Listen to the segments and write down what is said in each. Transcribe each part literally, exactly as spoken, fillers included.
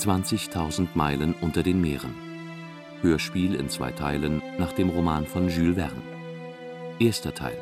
zwanzigtausend Meilen unter den Meeren. Hörspiel in zwei Teilen nach dem Roman von Jules Verne. Erster Teil.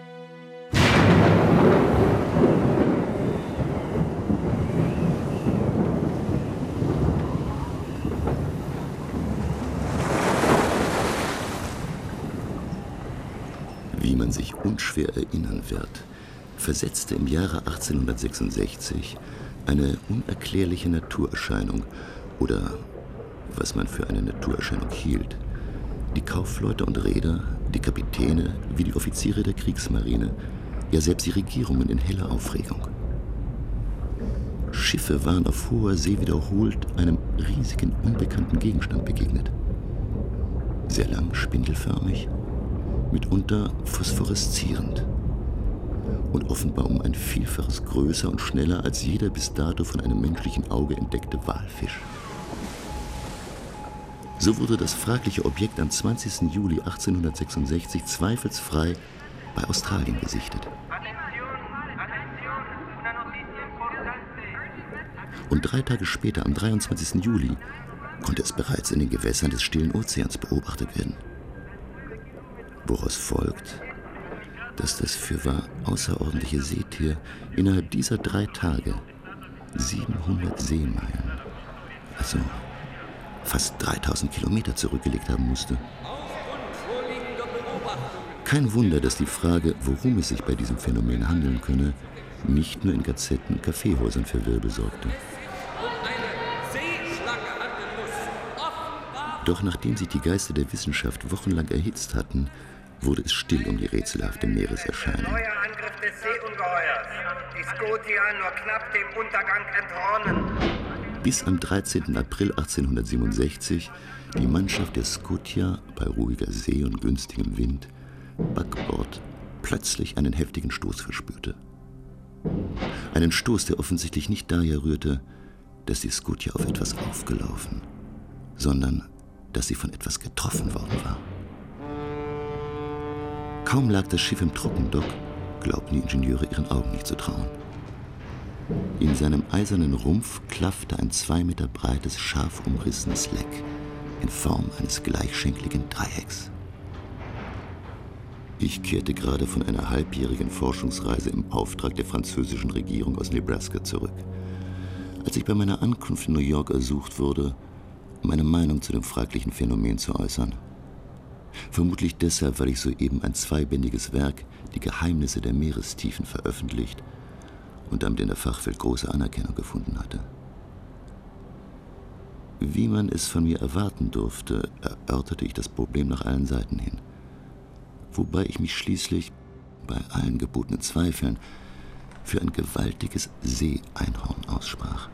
Wie man sich unschwer erinnern wird, versetzte im Jahre achtzehnhundertsechsundsechzig eine unerklärliche Naturerscheinung, oder was man für eine Naturerscheinung hielt, die Kaufleute und Reeder, die Kapitäne wie die Offiziere der Kriegsmarine, ja selbst die Regierungen in heller Aufregung. Schiffe waren auf hoher See wiederholt einem riesigen, unbekannten Gegenstand begegnet. Sehr lang, spindelförmig, mitunter phosphoreszierend und offenbar um ein Vielfaches größer und schneller als jeder bis dato von einem menschlichen Auge entdeckte Walfisch. So wurde das fragliche Objekt am zwanzigsten Juli achtzehnhundertsechsundsechzig zweifelsfrei bei Australien gesichtet. Und drei Tage später, am dreiundzwanzigsten Juli, konnte es bereits in den Gewässern des Stillen Ozeans beobachtet werden. Woraus folgt, dass das fürwahr außerordentliche Seetier innerhalb dieser drei Tage siebenhundert Seemeilen, also fast dreitausend Kilometer zurückgelegt haben musste. Kein Wunder, dass die Frage, worum es sich bei diesem Phänomen handeln könne, nicht nur in Gazetten und Kaffeehäusern für Wirbel sorgte. Doch nachdem sich die Geister der Wissenschaft wochenlang erhitzt hatten, wurde es still um die rätselhafte Meereserscheinung. Neuer Angriff des Seeungeheuers. Die Scotia nur knapp dem Untergang entronnen. Bis am dreizehnten April achtzehnhundertsiebenundsechzig die Mannschaft der Scotia bei ruhiger See und günstigem Wind Backbord plötzlich einen heftigen Stoß verspürte. Einen Stoß, der offensichtlich nicht daher rührte, dass die Scotia auf etwas aufgelaufen, sondern dass sie von etwas getroffen worden war. Kaum lag das Schiff im Trockendock, glaubten die Ingenieure ihren Augen nicht zu trauen. In seinem eisernen Rumpf klaffte ein zwei Meter breites, scharf umrissenes Leck in Form eines gleichschenkligen Dreiecks. Ich kehrte gerade von einer halbjährigen Forschungsreise im Auftrag der französischen Regierung aus Nebraska zurück. Als ich bei meiner Ankunft in New York ersucht wurde, meine Meinung zu dem fraglichen Phänomen zu äußern. Vermutlich deshalb, weil ich soeben ein zweibändiges Werk, Die Geheimnisse der Meerestiefen, veröffentlicht und damit in der Fachwelt große Anerkennung gefunden hatte. Wie man es von mir erwarten durfte, erörterte ich das Problem nach allen Seiten hin, wobei ich mich schließlich, bei allen gebotenen Zweifeln, für ein gewaltiges Seeeinhorn aussprach.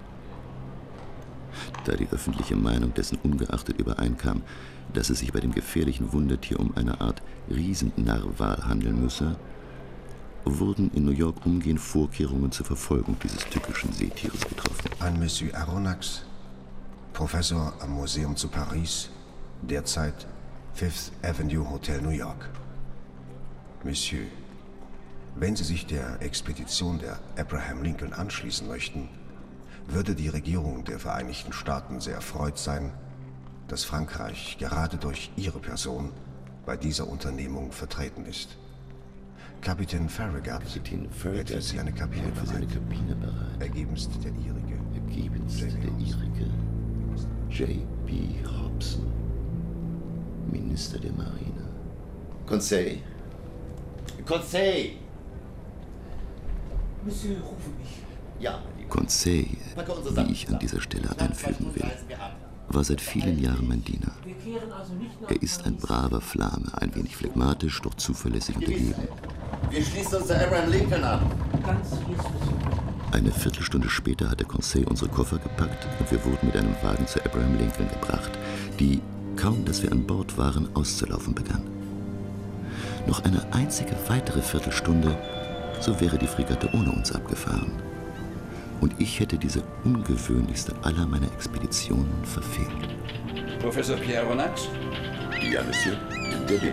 Da die öffentliche Meinung dessen ungeachtet übereinkam, dass es sich bei dem gefährlichen Wundertier um eine Art Riesennarwal handeln müsse, wurden in New York umgehend Vorkehrungen zur Verfolgung dieses tückischen Seetieres getroffen. An Monsieur Aronnax, Professor am Museum zu Paris, derzeit Fifth Avenue Hotel New York. Monsieur, wenn Sie sich der Expedition der Abraham Lincoln anschließen möchten, würde die Regierung der Vereinigten Staaten sehr erfreut sein, dass Frankreich gerade durch Ihre Person bei dieser Unternehmung vertreten ist. Kapitän Farragut hätte Sie eine Kabine für seine Kabine bereit. Ergebenst der Ihrige. Ergebenst der Ihrige. J B Hobson, Minister der Marine. Conseil. Conseil! Monsieur, rufen mich. Ja. Conseil, wie ich an dieser Stelle einfügen will, war seit vielen Jahren mein Diener. Er ist ein braver Flame, ein wenig phlegmatisch, doch zuverlässig und ergeben. Wir schließen uns der Abraham Lincoln an. Eine Viertelstunde später hatte Conseil unsere Koffer gepackt und wir wurden mit einem Wagen zur Abraham Lincoln gebracht, die, kaum dass wir an Bord waren, auszulaufen begann. Noch eine einzige weitere Viertelstunde, so wäre die Fregatte ohne uns abgefahren. Und ich hätte diese ungewöhnlichste aller meiner Expeditionen verfehlt. Professor Pierre Aronnax? Ja, Monsieur, der bin ich.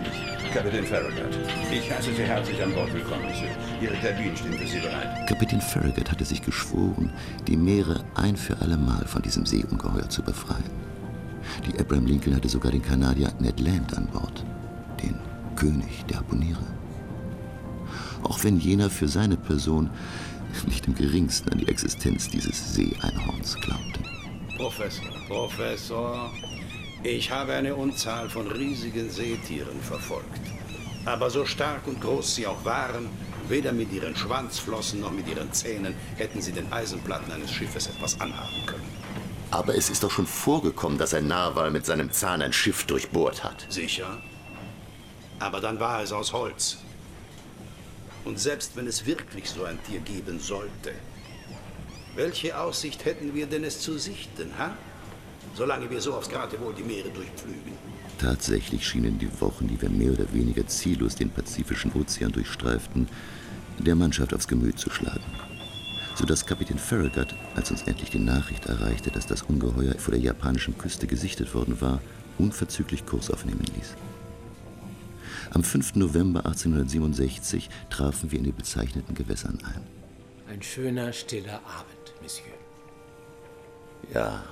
Kapitän Farragut, ich heiße Sie herzlich an Bord willkommen, Monsieur. Ihre Kabinen stehen für Sie bereit. Kapitän Farragut hatte sich geschworen, die Meere ein für alle Mal von diesem Seeungeheuer zu befreien. Die Abraham Lincoln hatte sogar den Kanadier Ned Land an Bord, den König der Harpuniere. Auch wenn jener für seine Person nicht im geringsten an die Existenz dieses Seeeinhorns glaubte. Professor, Professor, ich habe eine Unzahl von riesigen Seetieren verfolgt. Aber so stark und groß sie auch waren, weder mit ihren Schwanzflossen noch mit ihren Zähnen hätten sie den Eisenplatten eines Schiffes etwas anhaben können. Aber es ist doch schon vorgekommen, dass ein Narwal mit seinem Zahn ein Schiff durchbohrt hat. Sicher. Aber dann war es aus Holz. Und selbst wenn es wirklich so ein Tier geben sollte, welche Aussicht hätten wir denn, es zu sichten, ha? Solange wir so aufs Geratewohl die Meere durchpflügen. Tatsächlich schienen die Wochen, die wir mehr oder weniger ziellos den Pazifischen Ozean durchstreiften, der Mannschaft aufs Gemüt zu schlagen. Sodass Kapitän Farragut, als uns endlich die Nachricht erreichte, dass das Ungeheuer vor der japanischen Küste gesichtet worden war, unverzüglich Kurs aufnehmen ließ. Am fünften November achtzehnhundertsiebenundsechzig trafen wir in den bezeichneten Gewässern ein. Ein schöner, stiller Abend, Monsieur. Ja.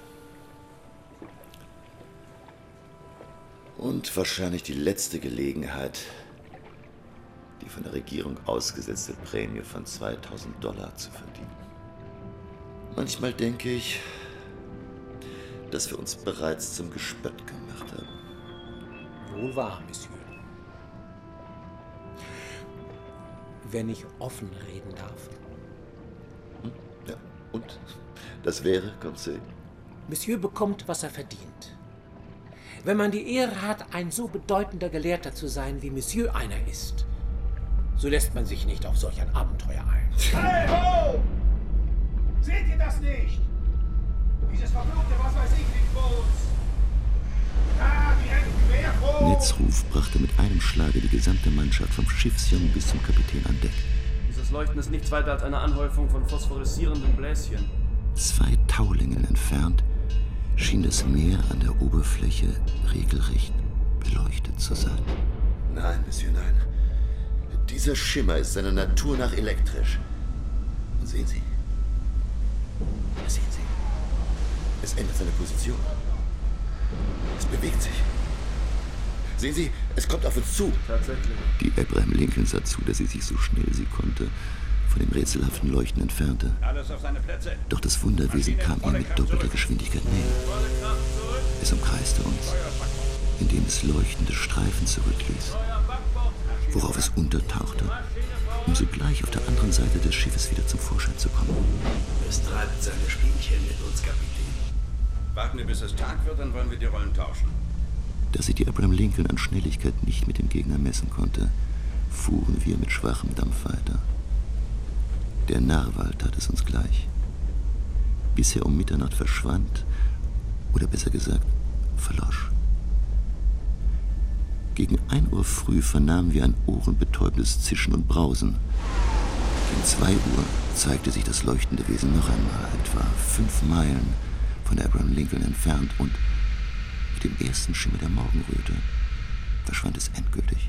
Und wahrscheinlich die letzte Gelegenheit, die von der Regierung ausgesetzte Prämie von zweitausend Dollar zu verdienen. Manchmal denke ich, dass wir uns bereits zum Gespött gemacht haben. Wohl wahr, Monsieur. Wenn ich offen reden darf. Hm? Ja, und? Das wäre, Conseil? Monsieur bekommt, was er verdient. Wenn man die Ehre hat, ein so bedeutender Gelehrter zu sein, wie Monsieur einer ist, so lässt man sich nicht auf solch ein Abenteuer ein. Hey ho! Seht ihr das nicht? Dieses verfluchte, was weiß ich, liegt vor uns. Da, direkt quer vor uns. Neds Ruf brachte mit einem Schlage die gesamte Mannschaft vom Schiffsjungen bis zum Kapitän an Deck. Dieses Leuchten ist nichts weiter als eine Anhäufung von phosphorisierenden Bläschen. Zwei Taulängen entfernt schien das Meer an der Oberfläche regelrecht beleuchtet zu sein. Nein, Monsieur, nein. Dieser Schimmer ist seiner Natur nach elektrisch. Und sehen Sie? Ja, sehen Sie? Es ändert seine Position. Es bewegt sich. Sehen Sie, es kommt auf uns zu. Tatsächlich. Die Abraham Lincoln sah zu, dass sie sich so schnell sie konnte von dem rätselhaften Leuchten entfernte. Alles auf seine Plätze. Doch das Wunderwesen kam ihr mit doppelter Geschwindigkeit näher. Es umkreiste uns, indem es leuchtende Streifen zurückließ, worauf es untertauchte, um sogleich auf der anderen Seite des Schiffes wieder zum Vorschein zu kommen. Es treibt seine Spielchen mit uns, Kapitän. Warten wir, bis es Tag wird, dann wollen wir die Rollen tauschen. Da sich die Abraham Lincoln an Schnelligkeit nicht mit dem Gegner messen konnte, fuhren wir mit schwachem Dampf weiter. Der Narwal tat es uns gleich. Bis er um Mitternacht verschwand, oder besser gesagt, verlosch. Gegen ein Uhr früh vernahmen wir ein ohrenbetäubendes Zischen und Brausen. Gegen zwei Uhr zeigte sich das leuchtende Wesen noch einmal, etwa fünf Meilen von der Abraham Lincoln entfernt, und mit dem ersten Schimmer der Morgenröte verschwand es endgültig.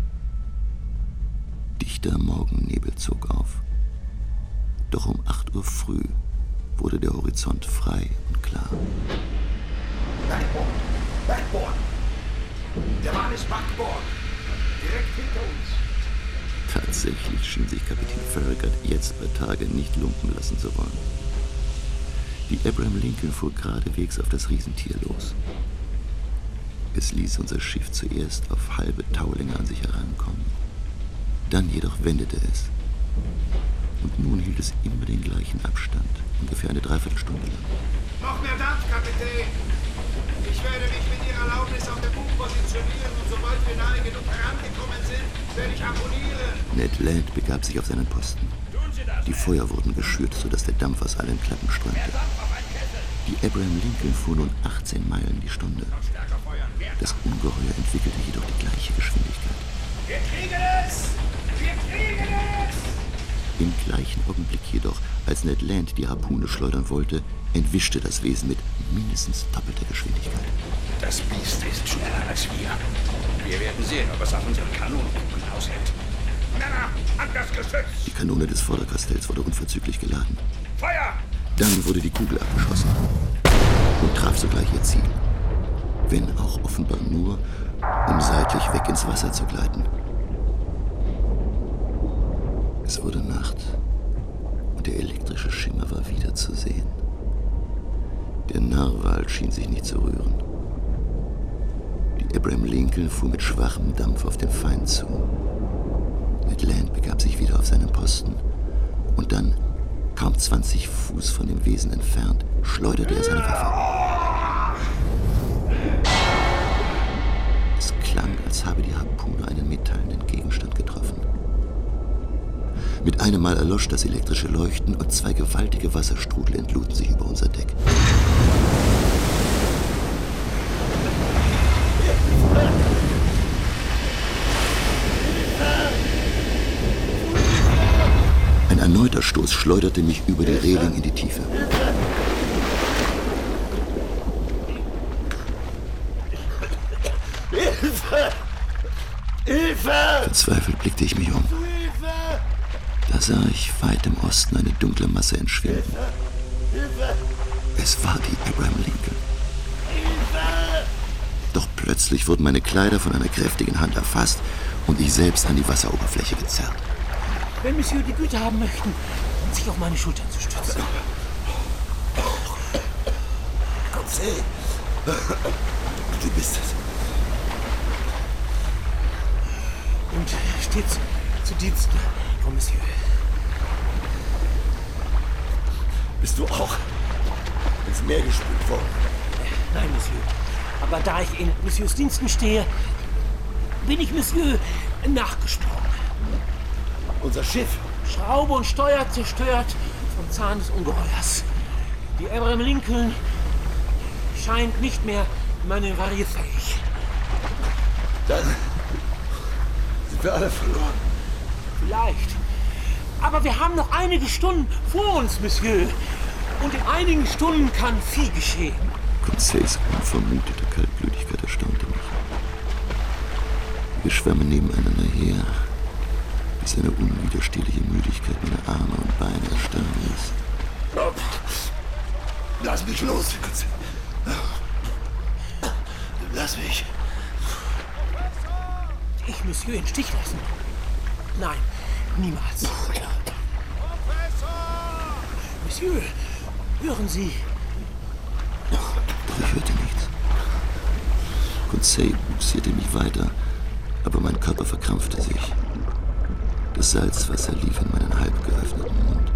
Dichter Morgennebel zog auf. Doch um acht Uhr früh wurde der Horizont frei und klar. Backboard! Backboard! Der Mann ist Backboard! Direkt hinter uns! Tatsächlich schien sich Kapitän Farragut jetzt bei Tage nicht lumpen lassen zu wollen. Die Abraham Lincoln fuhr geradewegs auf das Riesentier los. Es ließ unser Schiff zuerst auf halbe Taulänge an sich herankommen. Dann jedoch wendete es. Und nun hielt es immer den gleichen Abstand, ungefähr eine Dreiviertelstunde lang. Noch mehr Dampf, Kapitän! Ich werde mich mit Ihrer Erlaubnis auf der Bug positionieren und sobald wir nahe genug herangekommen sind, werde ich harponieren. Ned Land begab sich auf seinen Posten. Die Feuer wurden geschürt, sodass der Dampf aus allen Klappen strömte. Die Abraham Lincoln fuhr nun achtzehn Meilen die Stunde. Das Ungeheuer entwickelte jedoch die gleiche Geschwindigkeit. Wir kriegen es! Wir kriegen es! Im gleichen Augenblick jedoch, als Ned Land die Harpune schleudern wollte, entwischte das Wesen mit mindestens doppelter Geschwindigkeit. Das Biest ist schneller als wir. Wir werden werden sehen, ob es auf unseren Kanonenkugeln aushält. Männer, an das Geschütz! Die Kanone des Vorderkastells wurde unverzüglich geladen. Feuer! Dann wurde die Kugel abgeschossen und traf sogleich ihr Ziel. Wenn auch offenbar nur, um seitlich weg ins Wasser zu gleiten. Es wurde Nacht und der elektrische Schimmer war wieder zu sehen. Der Narwal schien sich nicht zu rühren. Die Abraham Lincoln fuhr mit schwachem Dampf auf den Feind zu. Ned Land begab sich wieder auf seinen Posten und dann, kaum zwanzig Fuß von dem Wesen entfernt, schleuderte er seine Waffe. Es klang, als habe die Harpune einen metallenen Gegenstand getroffen. Mit einem Mal erlosch das elektrische Leuchten und zwei gewaltige Wasserstrudel entluden sich über unser Deck. Ein erneuter Stoß schleuderte mich über die Reling in die Tiefe. Hilfe! Hilfe! Verzweifelt blickte ich mich um. Da sah ich weit im Osten eine dunkle Masse entschwinden. Es war die Abraham Lincoln. Doch plötzlich wurden meine Kleider von einer kräftigen Hand erfasst und ich selbst an die Wasseroberfläche gezerrt. Wenn Monsieur die Güte haben möchten, sich auf meine Schultern zu stützen. Conseil, du bist es. Und stets zu Diensten, Frau Monsieur. Bist du auch ins Meer gespült worden? Nein, Monsieur. Aber da ich in Monsieurs Diensten stehe, bin ich Monsieur nachgesprungen. Unser Schiff? Schraube und Steuer zerstört vom Zahn des Ungeheuers. Die Abraham Lincoln scheint nicht mehr manövrierfähig. Dann sind wir alle verloren. Vielleicht. Aber wir haben noch einige Stunden vor uns, Monsieur. Und in einigen Stunden kann viel geschehen. Conseils unvermutete Kaltblütigkeit erstaunte mich. Wir schwammen nebeneinander her, bis eine unwiderstehliche Müdigkeit meine Arme und Beine erstarren ließ. Lass mich los, Conseil. Lass mich. Ich Monsieur in Stich lassen? Nein, niemals. Monsieur, hören Sie. Doch ich hörte nichts. Conseil buxierte mich weiter, aber mein Körper verkrampfte sich. Das Salzwasser lief in meinen halb geöffneten Mund.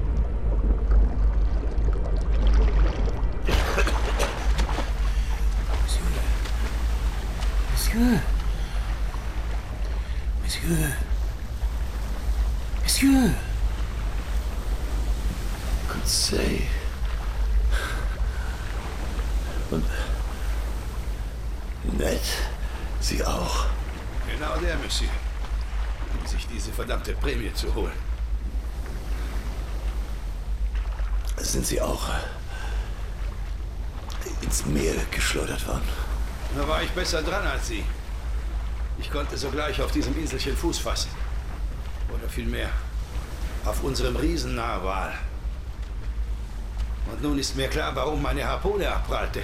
Monsieur. Monsieur. Monsieur. Conseil. Und Ned, Sie auch. Genau der, Monsieur. Um sich diese verdammte Prämie zu holen. Sind Sie auch ins Meer geschleudert worden? Da war ich besser dran als Sie. Ich konnte sogleich auf diesem Inselchen Fuß fassen. Oder vielmehr auf unserem Riesennarwal. Und nun ist mir klar, warum meine Harpune abprallte.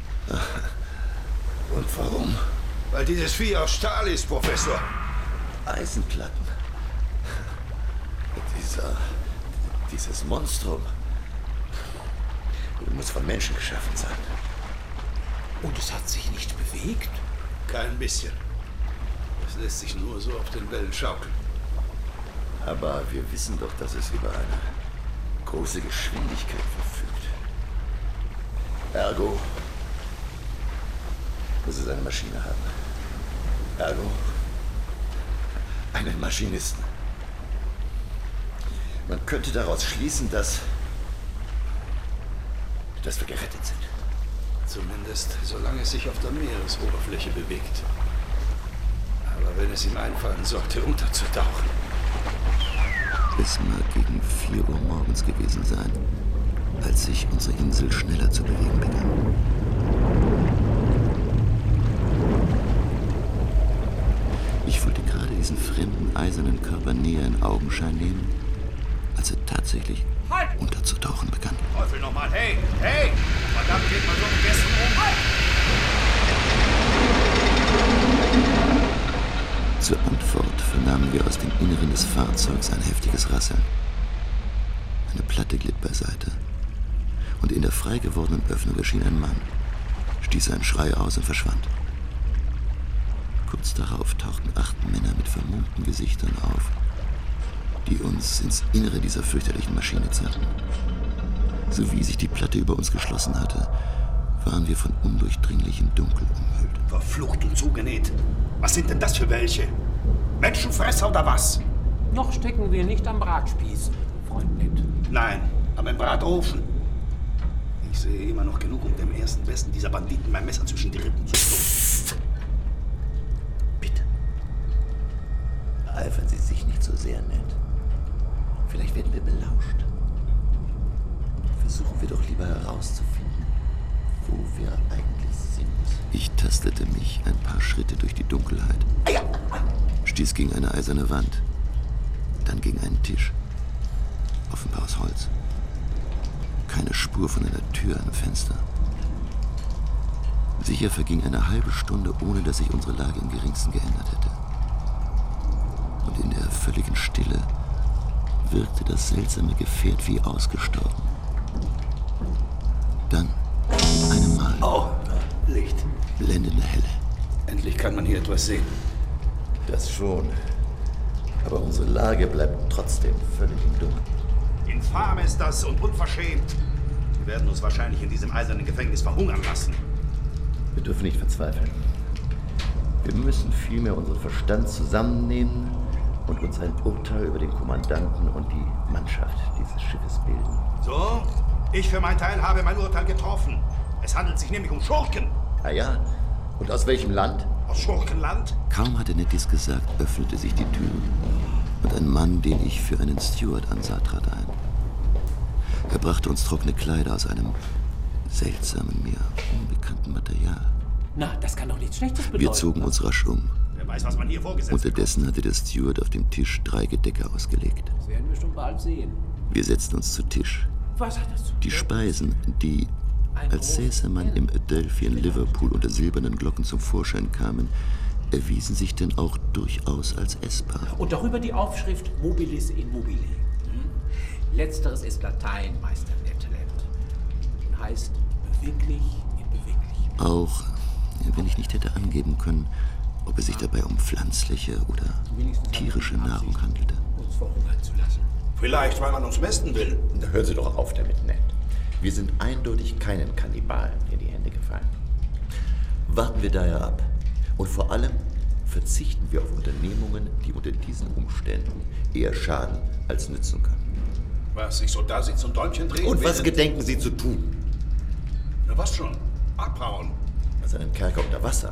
Und warum? Weil dieses Vieh aus Stahl ist, Professor. Eisenplatten. Dieser, dieses Monstrum muss von Menschen geschaffen sein. Und es hat sich nicht bewegt? Kein bisschen. Es lässt sich nur so auf den Wellen schaukeln. Aber wir wissen doch, dass es über eine große Geschwindigkeit verfügt. Ergo muss es eine Maschine haben. Ergo einen Maschinisten. Man könnte daraus schließen, dass, dass wir gerettet sind. Zumindest, solange es sich auf der Meeresoberfläche bewegt. Aber wenn es ihm einfallen sollte, unterzutauchen. Es mag gegen vier Uhr morgens gewesen sein, als sich unsere Insel schneller zu bewegen begann. Körper näher in Augenschein nehmen, als er tatsächlich halt! unterzutauchen begann. Teufel nochmal, hey, hey! Verdammt, geht man so mit Gästen um! Halt! Zur Antwort vernahmen wir aus dem Inneren des Fahrzeugs ein heftiges Rasseln. Eine Platte glitt beiseite. Und in der frei gewordenen Öffnung erschien ein Mann, stieß einen Schrei aus und verschwand. Kurz darauf tauchten acht Männer mit vermummten Gesichtern auf, die uns ins Innere dieser fürchterlichen Maschine zerrten. So wie sich die Platte über uns geschlossen hatte, waren wir von undurchdringlichem Dunkel umhüllt. Verflucht und zugenäht. Was sind denn das für welche? Menschenfresser oder was? Noch stecken wir nicht am Bratspieß, Freund Ned. Nein, aber im Bratofen. Ich sehe immer noch genug, um dem ersten Besten dieser Banditen mein Messer zwischen die Rippen zu stoßen. Bitte. Eifern Sie sich nicht so sehr, Ned. Vielleicht werden wir belauscht. Versuchen wir doch lieber herauszufinden, wo wir eigentlich sind. Ich tastete mich ein paar Schritte durch die Dunkelheit. Stieß gegen eine eiserne Wand. Dann gegen einen Tisch. Offenbar aus Holz. Keine Spur von einer Tür am Fenster. Sicher verging eine halbe Stunde, ohne dass sich unsere Lage im geringsten geändert hätte. Und in der völligen Stille wirkte das seltsame Gefährt wie ausgestorben. Dann, mit einem Mal, oh, Licht. Blendende Helle. Endlich kann man hier etwas sehen. Das schon. Aber unsere Lage bleibt trotzdem völlig im Dunkeln. Infam ist das und unverschämt. Sie werden uns wahrscheinlich in diesem eisernen Gefängnis verhungern lassen. Wir dürfen nicht verzweifeln. Wir müssen vielmehr unseren Verstand zusammennehmen und uns ein Urteil über den Kommandanten und die Mannschaft dieses Schiffes bilden. So, ich für meinen Teil habe mein Urteil getroffen. Es handelt sich nämlich um Schurken. Ah ja? Und aus welchem Land? Aus Schurkenland? Kaum hatte Ned dies gesagt, öffnete sich die Tür und ein Mann, den ich für einen Steward ansah, trat ein. Er brachte uns trockene Kleider aus einem seltsamen, mir unbekannten Material. Na, das kann doch nichts Schlechtes bedeuten. Wir zogen uns rasch um. Wer weiß, was man hier vorgesetzt hat. Unterdessen hatte der Steward auf dem Tisch drei Gedecke ausgelegt. Das werden wir schon bald sehen. Wir setzten uns zu Tisch. Was hat das zu tun? Die Speisen, die, als säße man im Adelphi in Liverpool unter silbernen Glocken zum Vorschein kamen, erwiesen sich denn auch durchaus als essbar. Und darüber die Aufschrift Mobilis in mobile. Hm? Letzteres ist Latein, Meister Ned Land. Und heißt beweglich in beweglich. Auch wenn ich nicht hätte angeben können, ob es sich dabei um pflanzliche oder tierische Nahrung handelte. Uns verhungern zu lassen. Vielleicht, weil man uns mästen will. Da hören Sie doch auf damit, Ned. Wir sind eindeutig keinen Kannibalen in die Hände gefallen. Warten wir daher ab. Und vor allem verzichten wir auf Unternehmungen, die unter diesen Umständen eher schaden als nützen können. Was, ich so da sitze und Däumchen drehen? Und was gedenken Sie zu tun? Na was schon? Abhauen. Aus einem Kerker unter Wasser.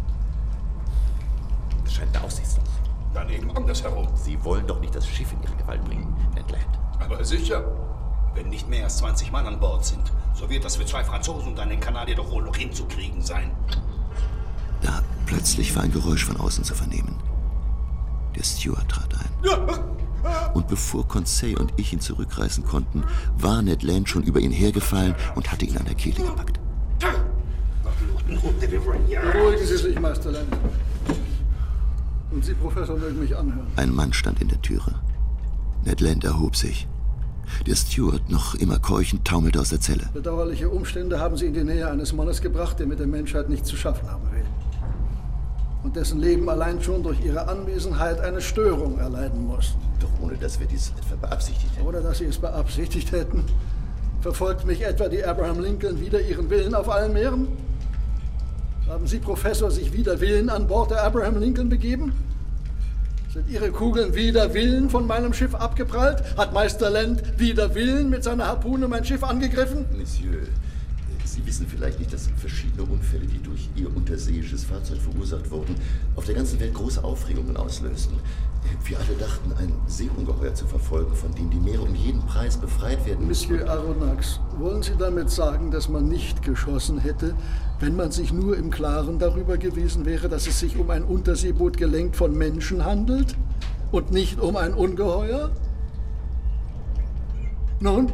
Das scheint da aussichtslos. Dann eben andersherum. Sie wollen doch nicht das Schiff in Ihre Gewalt bringen, Ned Land. Aber sicher. Wenn nicht mehr als zwanzig Mann an Bord sind, so wird das für zwei Franzosen und einen Kanadier doch wohl noch hinzukriegen sein. Da plötzlich war ein Geräusch von außen zu vernehmen. Der Steward trat ein. Und bevor Conseil und ich ihn zurückreißen konnten, war Ned Land schon über ihn hergefallen und hatte ihn an der Kehle gepackt. Beruhigen Sie sich, Meister Land. Und Sie, Professor, mögen mich anhören. Ein Mann stand in der Türe. Ned Land erhob sich. Der Steward, noch immer keuchend, taumelte aus der Zelle. Bedauerliche Umstände haben Sie in die Nähe eines Mannes gebracht, der mit der Menschheit nichts zu schaffen haben will. Und dessen Leben allein schon durch Ihre Anwesenheit eine Störung erleiden muss. Doch ohne, dass wir dies etwa beabsichtigt hätten. Oder dass Sie es beabsichtigt hätten. Verfolgt mich etwa die Abraham Lincoln wider ihren Willen auf allen Meeren? Haben Sie, Professor, sich wider Willen an Bord der Abraham Lincoln begeben? Sind Ihre Kugeln wider Willen von meinem Schiff abgeprallt? Hat Meister Land wider Willen mit seiner Harpune mein Schiff angegriffen? Monsieur, Sie wissen vielleicht nicht, dass verschiedene Unfälle, die durch Ihr unterseeisches Fahrzeug verursacht wurden, auf der ganzen Welt große Aufregungen auslösten. Wir alle dachten, ein Seeungeheuer zu verfolgen, von dem die Meere um jeden Preis befreit werden müssen. Monsieur Aronnax, wollen Sie damit sagen, dass man nicht geschossen hätte, wenn man sich nur im Klaren darüber gewesen wäre, dass es sich um ein Unterseeboot gelenkt von Menschen handelt? Und nicht um ein Ungeheuer? Nun?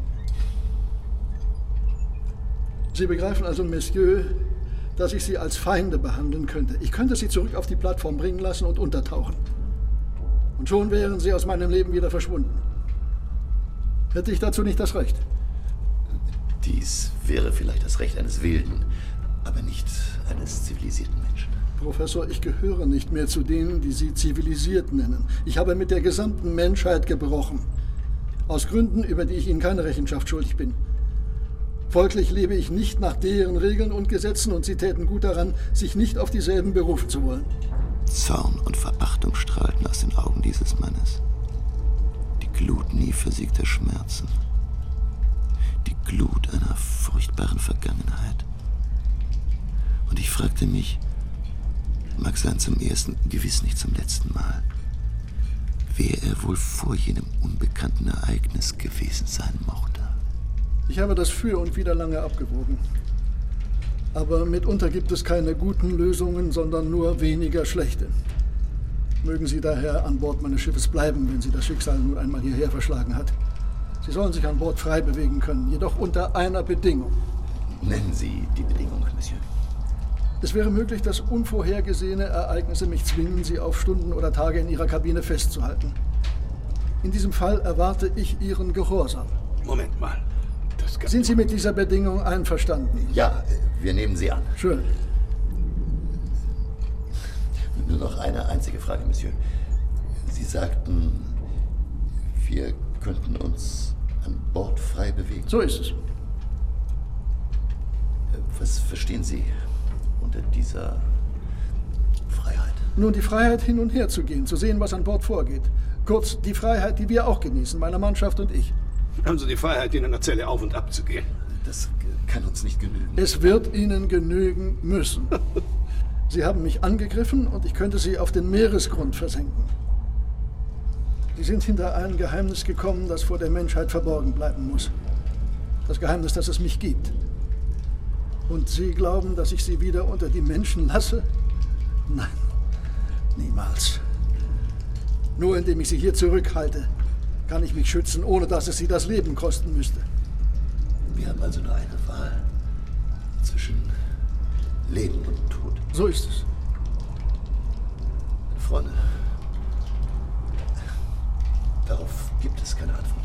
Sie begreifen also, Monsieur, dass ich Sie als Feinde behandeln könnte. Ich könnte Sie zurück auf die Plattform bringen lassen und untertauchen. Und schon wären Sie aus meinem Leben wieder verschwunden. Hätte ich dazu nicht das Recht? Dies wäre vielleicht das Recht eines Wilden, aber nicht eines zivilisierten Menschen. Professor, ich gehöre nicht mehr zu denen, die Sie zivilisiert nennen. Ich habe mit der gesamten Menschheit gebrochen. Aus Gründen, über die ich Ihnen keine Rechenschaft schuldig bin. Folglich lebe ich nicht nach deren Regeln und Gesetzen und Sie täten gut daran, sich nicht auf dieselben berufen zu wollen. Zorn und Verachtung strahlten aus den Augen dieses Mannes. Die Glut nie versiegter Schmerzen. Die Glut einer furchtbaren Vergangenheit. Und ich fragte mich, mag sein zum ersten, gewiss nicht zum letzten Mal, wer er wohl vor jenem unbekannten Ereignis gewesen sein mochte. Ich habe das für und wider lange abgewogen. Aber mitunter gibt es keine guten Lösungen, sondern nur weniger schlechte. Mögen Sie daher an Bord meines Schiffes bleiben, wenn Sie das Schicksal nun einmal hierher verschlagen hat. Sie sollen sich an Bord frei bewegen können, jedoch unter einer Bedingung. Nennen Sie die Bedingung, Monsieur. Es wäre möglich, dass unvorhergesehene Ereignisse mich zwingen, Sie auf Stunden oder Tage in Ihrer Kabine festzuhalten. In diesem Fall erwarte ich Ihren Gehorsam. Moment mal. Das kann Sind Sie mit dieser Bedingung einverstanden? Ja, wir nehmen sie an. Schön. Nur noch eine einzige Frage, Monsieur. Sie sagten, wir könnten uns an Bord frei bewegen. So ist es. Was verstehen Sie unter dieser Freiheit? Nun, die Freiheit, hin und her zu gehen, zu sehen, was an Bord vorgeht. Kurz, die Freiheit, die wir auch genießen, meine Mannschaft und ich. Haben Sie die Freiheit, in einer Zelle auf und ab zu gehen? Das kann uns nicht genügen. Es wird Ihnen genügen müssen. Sie haben mich angegriffen und ich könnte Sie auf den Meeresgrund versenken. Sie sind hinter ein Geheimnis gekommen, das vor der Menschheit verborgen bleiben muss. Das Geheimnis, dass es mich gibt. Und Sie glauben, dass ich Sie wieder unter die Menschen lasse? Nein, niemals. Nur indem ich Sie hier zurückhalte, kann ich mich schützen, ohne dass es Sie das Leben kosten müsste. Wir haben also nur eine Wahl zwischen Leben und Tod. So ist es. Freunde, darauf gibt es keine Antwort.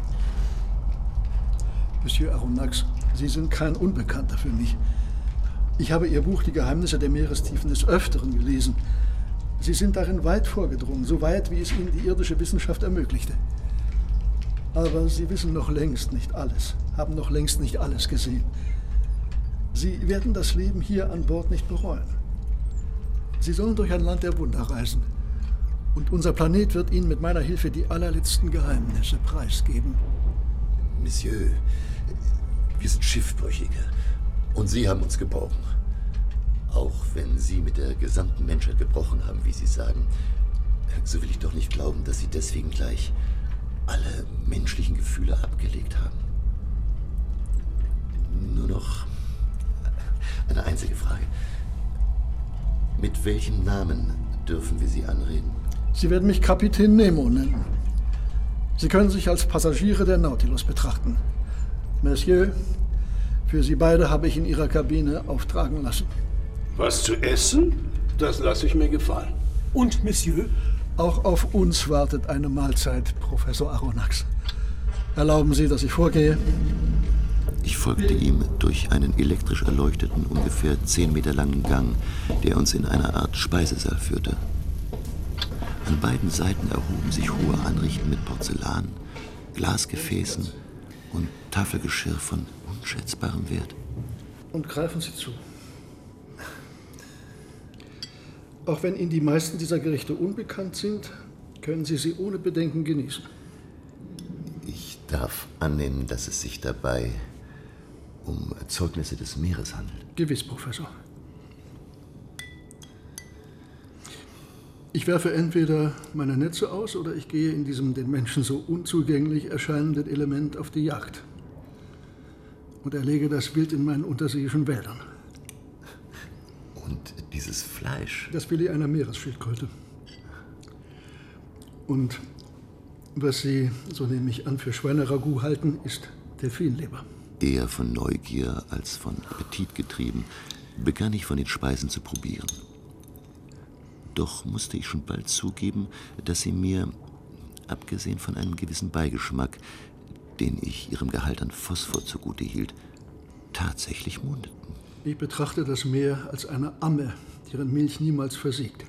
Monsieur Aronnax, Sie sind kein Unbekannter für mich. Ich habe Ihr Buch Die Geheimnisse der Meerestiefen des Öfteren gelesen. Sie sind darin weit vorgedrungen, so weit, wie es Ihnen die irdische Wissenschaft ermöglichte. Aber Sie wissen noch längst nicht alles, haben noch längst nicht alles gesehen. Sie werden das Leben hier an Bord nicht bereuen. Sie sollen durch ein Land der Wunder reisen. Und unser Planet wird Ihnen mit meiner Hilfe die allerletzten Geheimnisse preisgeben. Monsieur, wir sind Schiffbrüchige. Und Sie haben uns geborgen. Auch wenn Sie mit der gesamten Menschheit gebrochen haben, wie Sie sagen, so will ich doch nicht glauben, dass Sie deswegen gleich alle menschlichen Gefühle abgelegt haben. Nur noch eine einzige Frage. Mit welchem Namen dürfen wir Sie anreden? Sie werden mich Kapitän Nemo nennen. Sie können sich als Passagiere der Nautilus betrachten. Monsieur, für Sie beide habe ich in Ihrer Kabine auftragen lassen. Was zu essen? Das lasse ich mir gefallen. Und, Monsieur? Auch auf uns wartet eine Mahlzeit, Professor Aronnax. Erlauben Sie, dass ich vorgehe? Ich folgte ihm durch einen elektrisch erleuchteten, ungefähr zehn Meter langen Gang, der uns in eine Art Speisesaal führte. An beiden Seiten erhoben sich hohe Anrichten mit Porzellan, Glasgefäßen und Tafelgeschirr von unschätzbarem Wert. Und greifen Sie zu. Auch wenn Ihnen die meisten dieser Gerichte unbekannt sind, können Sie sie ohne Bedenken genießen. Ich darf annehmen, dass es sich dabei um Erzeugnisse des Meeres handelt. Gewiss, Professor. Ich werfe entweder meine Netze aus oder ich gehe in diesem den Menschen so unzugänglich erscheinenden Element auf die Jagd und erlege das Wild in meinen unterseeischen Wäldern. Und dieses Fleisch? Das Filet einer Meeresschildkröte. Und was Sie, so nehme ich an, für Schweineragout halten, ist Delfinleber. Eher von Neugier als von Appetit getrieben, begann ich von den Speisen zu probieren. Doch musste ich schon bald zugeben, dass sie mir, abgesehen von einem gewissen Beigeschmack, den ich ihrem Gehalt an Phosphor zugute hielt, tatsächlich mundeten. Ich betrachte das Meer als eine Amme, deren Milch niemals versiegt.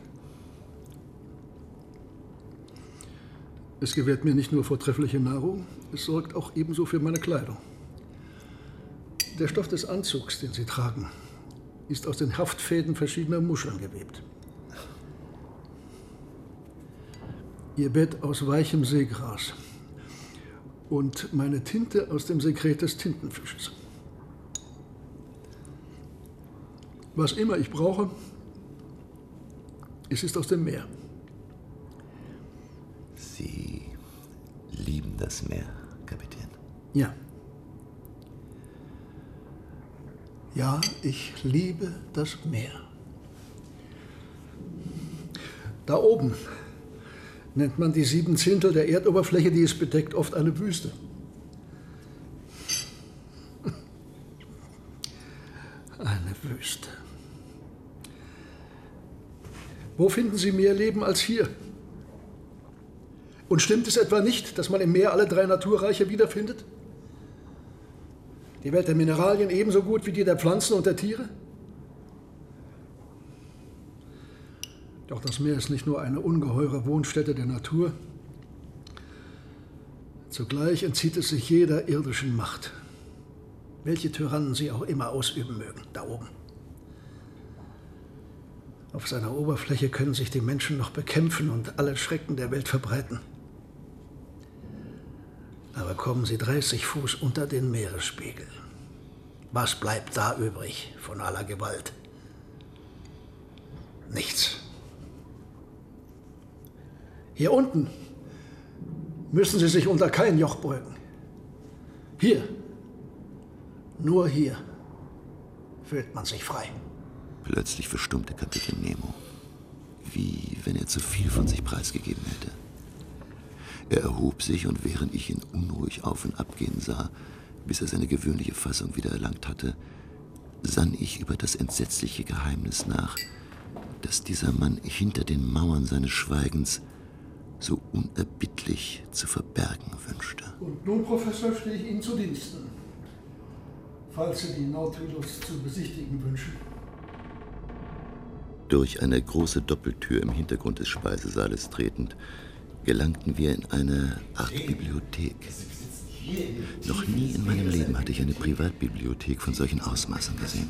Es gewährt mir nicht nur vortreffliche Nahrung, es sorgt auch ebenso für meine Kleidung. Der Stoff des Anzugs, den Sie tragen, ist aus den Haftfäden verschiedener Muscheln gewebt. Ihr Bett aus weichem Seegras und meine Tinte aus dem Sekret des Tintenfisches. Was immer ich brauche, es ist aus dem Meer. Sie lieben das Meer, Kapitän? Ja. Ja, ich liebe das Meer. Da oben nennt man die sieben Zehntel der Erdoberfläche, die es bedeckt, oft eine Wüste. Eine Wüste. Wo finden Sie mehr Leben als hier? Und stimmt es etwa nicht, dass man im Meer alle drei Naturreiche wiederfindet? Die Welt der Mineralien ebenso gut wie die der Pflanzen und der Tiere? Doch das Meer ist nicht nur eine ungeheure Wohnstätte der Natur. Zugleich entzieht es sich jeder irdischen Macht, welche Tyrannen sie auch immer ausüben mögen, da oben. Auf seiner Oberfläche können sich die Menschen noch bekämpfen und alle Schrecken der Welt verbreiten. Aber kommen sie dreißig Fuß unter den Meeresspiegel. Was bleibt da übrig von aller Gewalt? Nichts. Hier unten müssen sie sich unter kein Joch beugen. Hier, nur hier, fühlt man sich frei. Plötzlich verstummte Kapitän Nemo, wie wenn er zu viel von sich preisgegeben hätte. Er erhob sich und während ich ihn unruhig auf und ab gehen sah, bis er seine gewöhnliche Fassung wieder erlangt hatte, sann ich über das entsetzliche Geheimnis nach, das dieser Mann hinter den Mauern seines Schweigens so unerbittlich zu verbergen wünschte. Und nun, Professor, stehe ich Ihnen zu Diensten, falls Sie die Nautilus zu besichtigen wünschen. Durch eine große Doppeltür im Hintergrund des Speisesaales tretend, gelangten wir in eine Art Bibliothek. Noch nie in meinem Leben hatte ich eine Privatbibliothek von solchen Ausmaßen gesehen.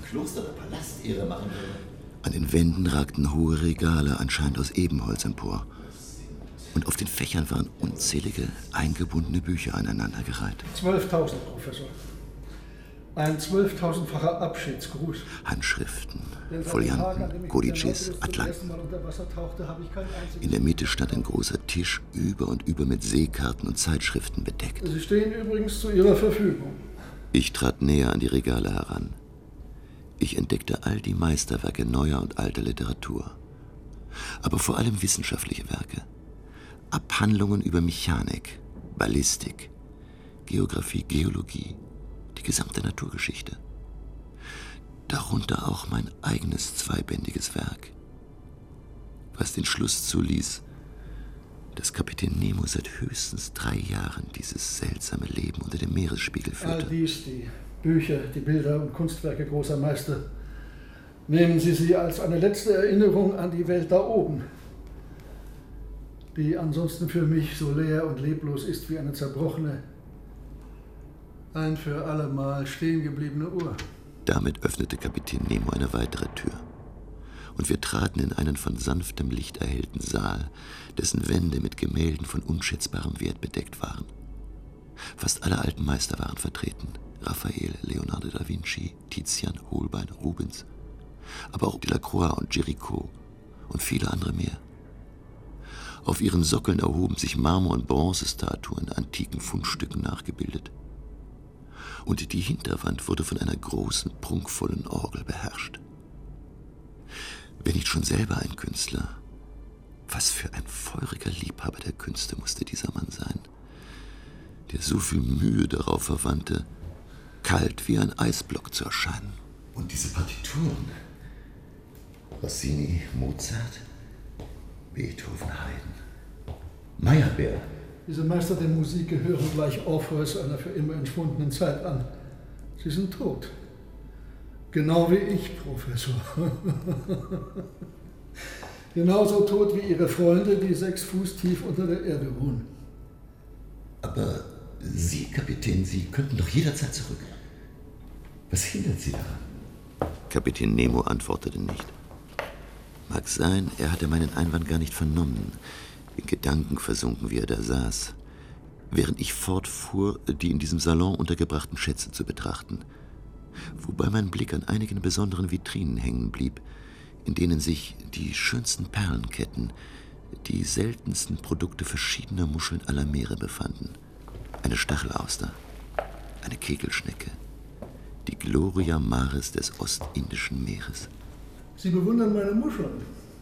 An den Wänden ragten hohe Regale, anscheinend aus Ebenholz, empor. Und auf den Fächern waren unzählige, eingebundene Bücher aneinandergereiht. zwölftausend, Professor. Ein zwölftausendfacher Abschiedsgruß. Handschriften, Folianten, Kodices, Atlanten. In der Mitte stand ein großer Tisch, über und über mit Seekarten und Zeitschriften bedeckt. Sie stehen übrigens zu Ihrer Verfügung. Ich trat näher an die Regale heran. Ich entdeckte all die Meisterwerke neuer und alter Literatur. Aber vor allem wissenschaftliche Werke. Abhandlungen über Mechanik, Ballistik, Geographie, Geologie, die gesamte Naturgeschichte. Darunter auch mein eigenes zweibändiges Werk, was den Schluss zuließ, dass Kapitän Nemo seit höchstens drei Jahren dieses seltsame Leben unter dem Meeresspiegel führte. All dies, die Bücher, die Bilder und Kunstwerke großer Meister, nehmen Sie sie als eine letzte Erinnerung an die Welt da oben, die ansonsten für mich so leer und leblos ist wie eine zerbrochene, ein für allemal stehen gebliebene Uhr. Damit öffnete Kapitän Nemo eine weitere Tür. Und wir traten in einen von sanftem Licht erhellten Saal, dessen Wände mit Gemälden von unschätzbarem Wert bedeckt waren. Fast alle alten Meister waren vertreten. Raphael, Leonardo da Vinci, Tizian, Holbein, Rubens. Aber auch Delacroix und Géricault und viele andere mehr. Auf ihren Sockeln erhoben sich Marmor- und Bronzestatuen, antiken Fundstücken nachgebildet. Und die Hinterwand wurde von einer großen, prunkvollen Orgel beherrscht. Wenn nicht schon selber ein Künstler, Was für ein feuriger Liebhaber der Künste musste dieser Mann sein, der so viel Mühe darauf verwandte, kalt wie ein Eisblock zu erscheinen. Und diese Partituren? Rossini, Mozart, Beethoven, Haydn, Meyerbeer. Diese Meister der Musik gehören gleich Orpheus einer für immer entschwundenen Zeit an. Sie sind tot. Genau wie ich, Professor. Genauso tot wie Ihre Freunde, die sechs Fuß tief unter der Erde ruhen. Aber Sie, Kapitän, Sie könnten doch jederzeit zurück. Was hindert Sie daran? Kapitän Nemo antwortete nicht. Mag sein, er hatte meinen Einwand gar nicht vernommen, in Gedanken versunken, wie er da saß, während ich fortfuhr, die in diesem Salon untergebrachten Schätze zu betrachten, wobei mein Blick an einigen besonderen Vitrinen hängen blieb, in denen sich die schönsten Perlenketten, die seltensten Produkte verschiedener Muscheln aller Meere befanden. Eine Stachelauster, eine Kegelschnecke, die Gloria Maris des Ostindischen Meeres. Sie bewundern meine Muscheln.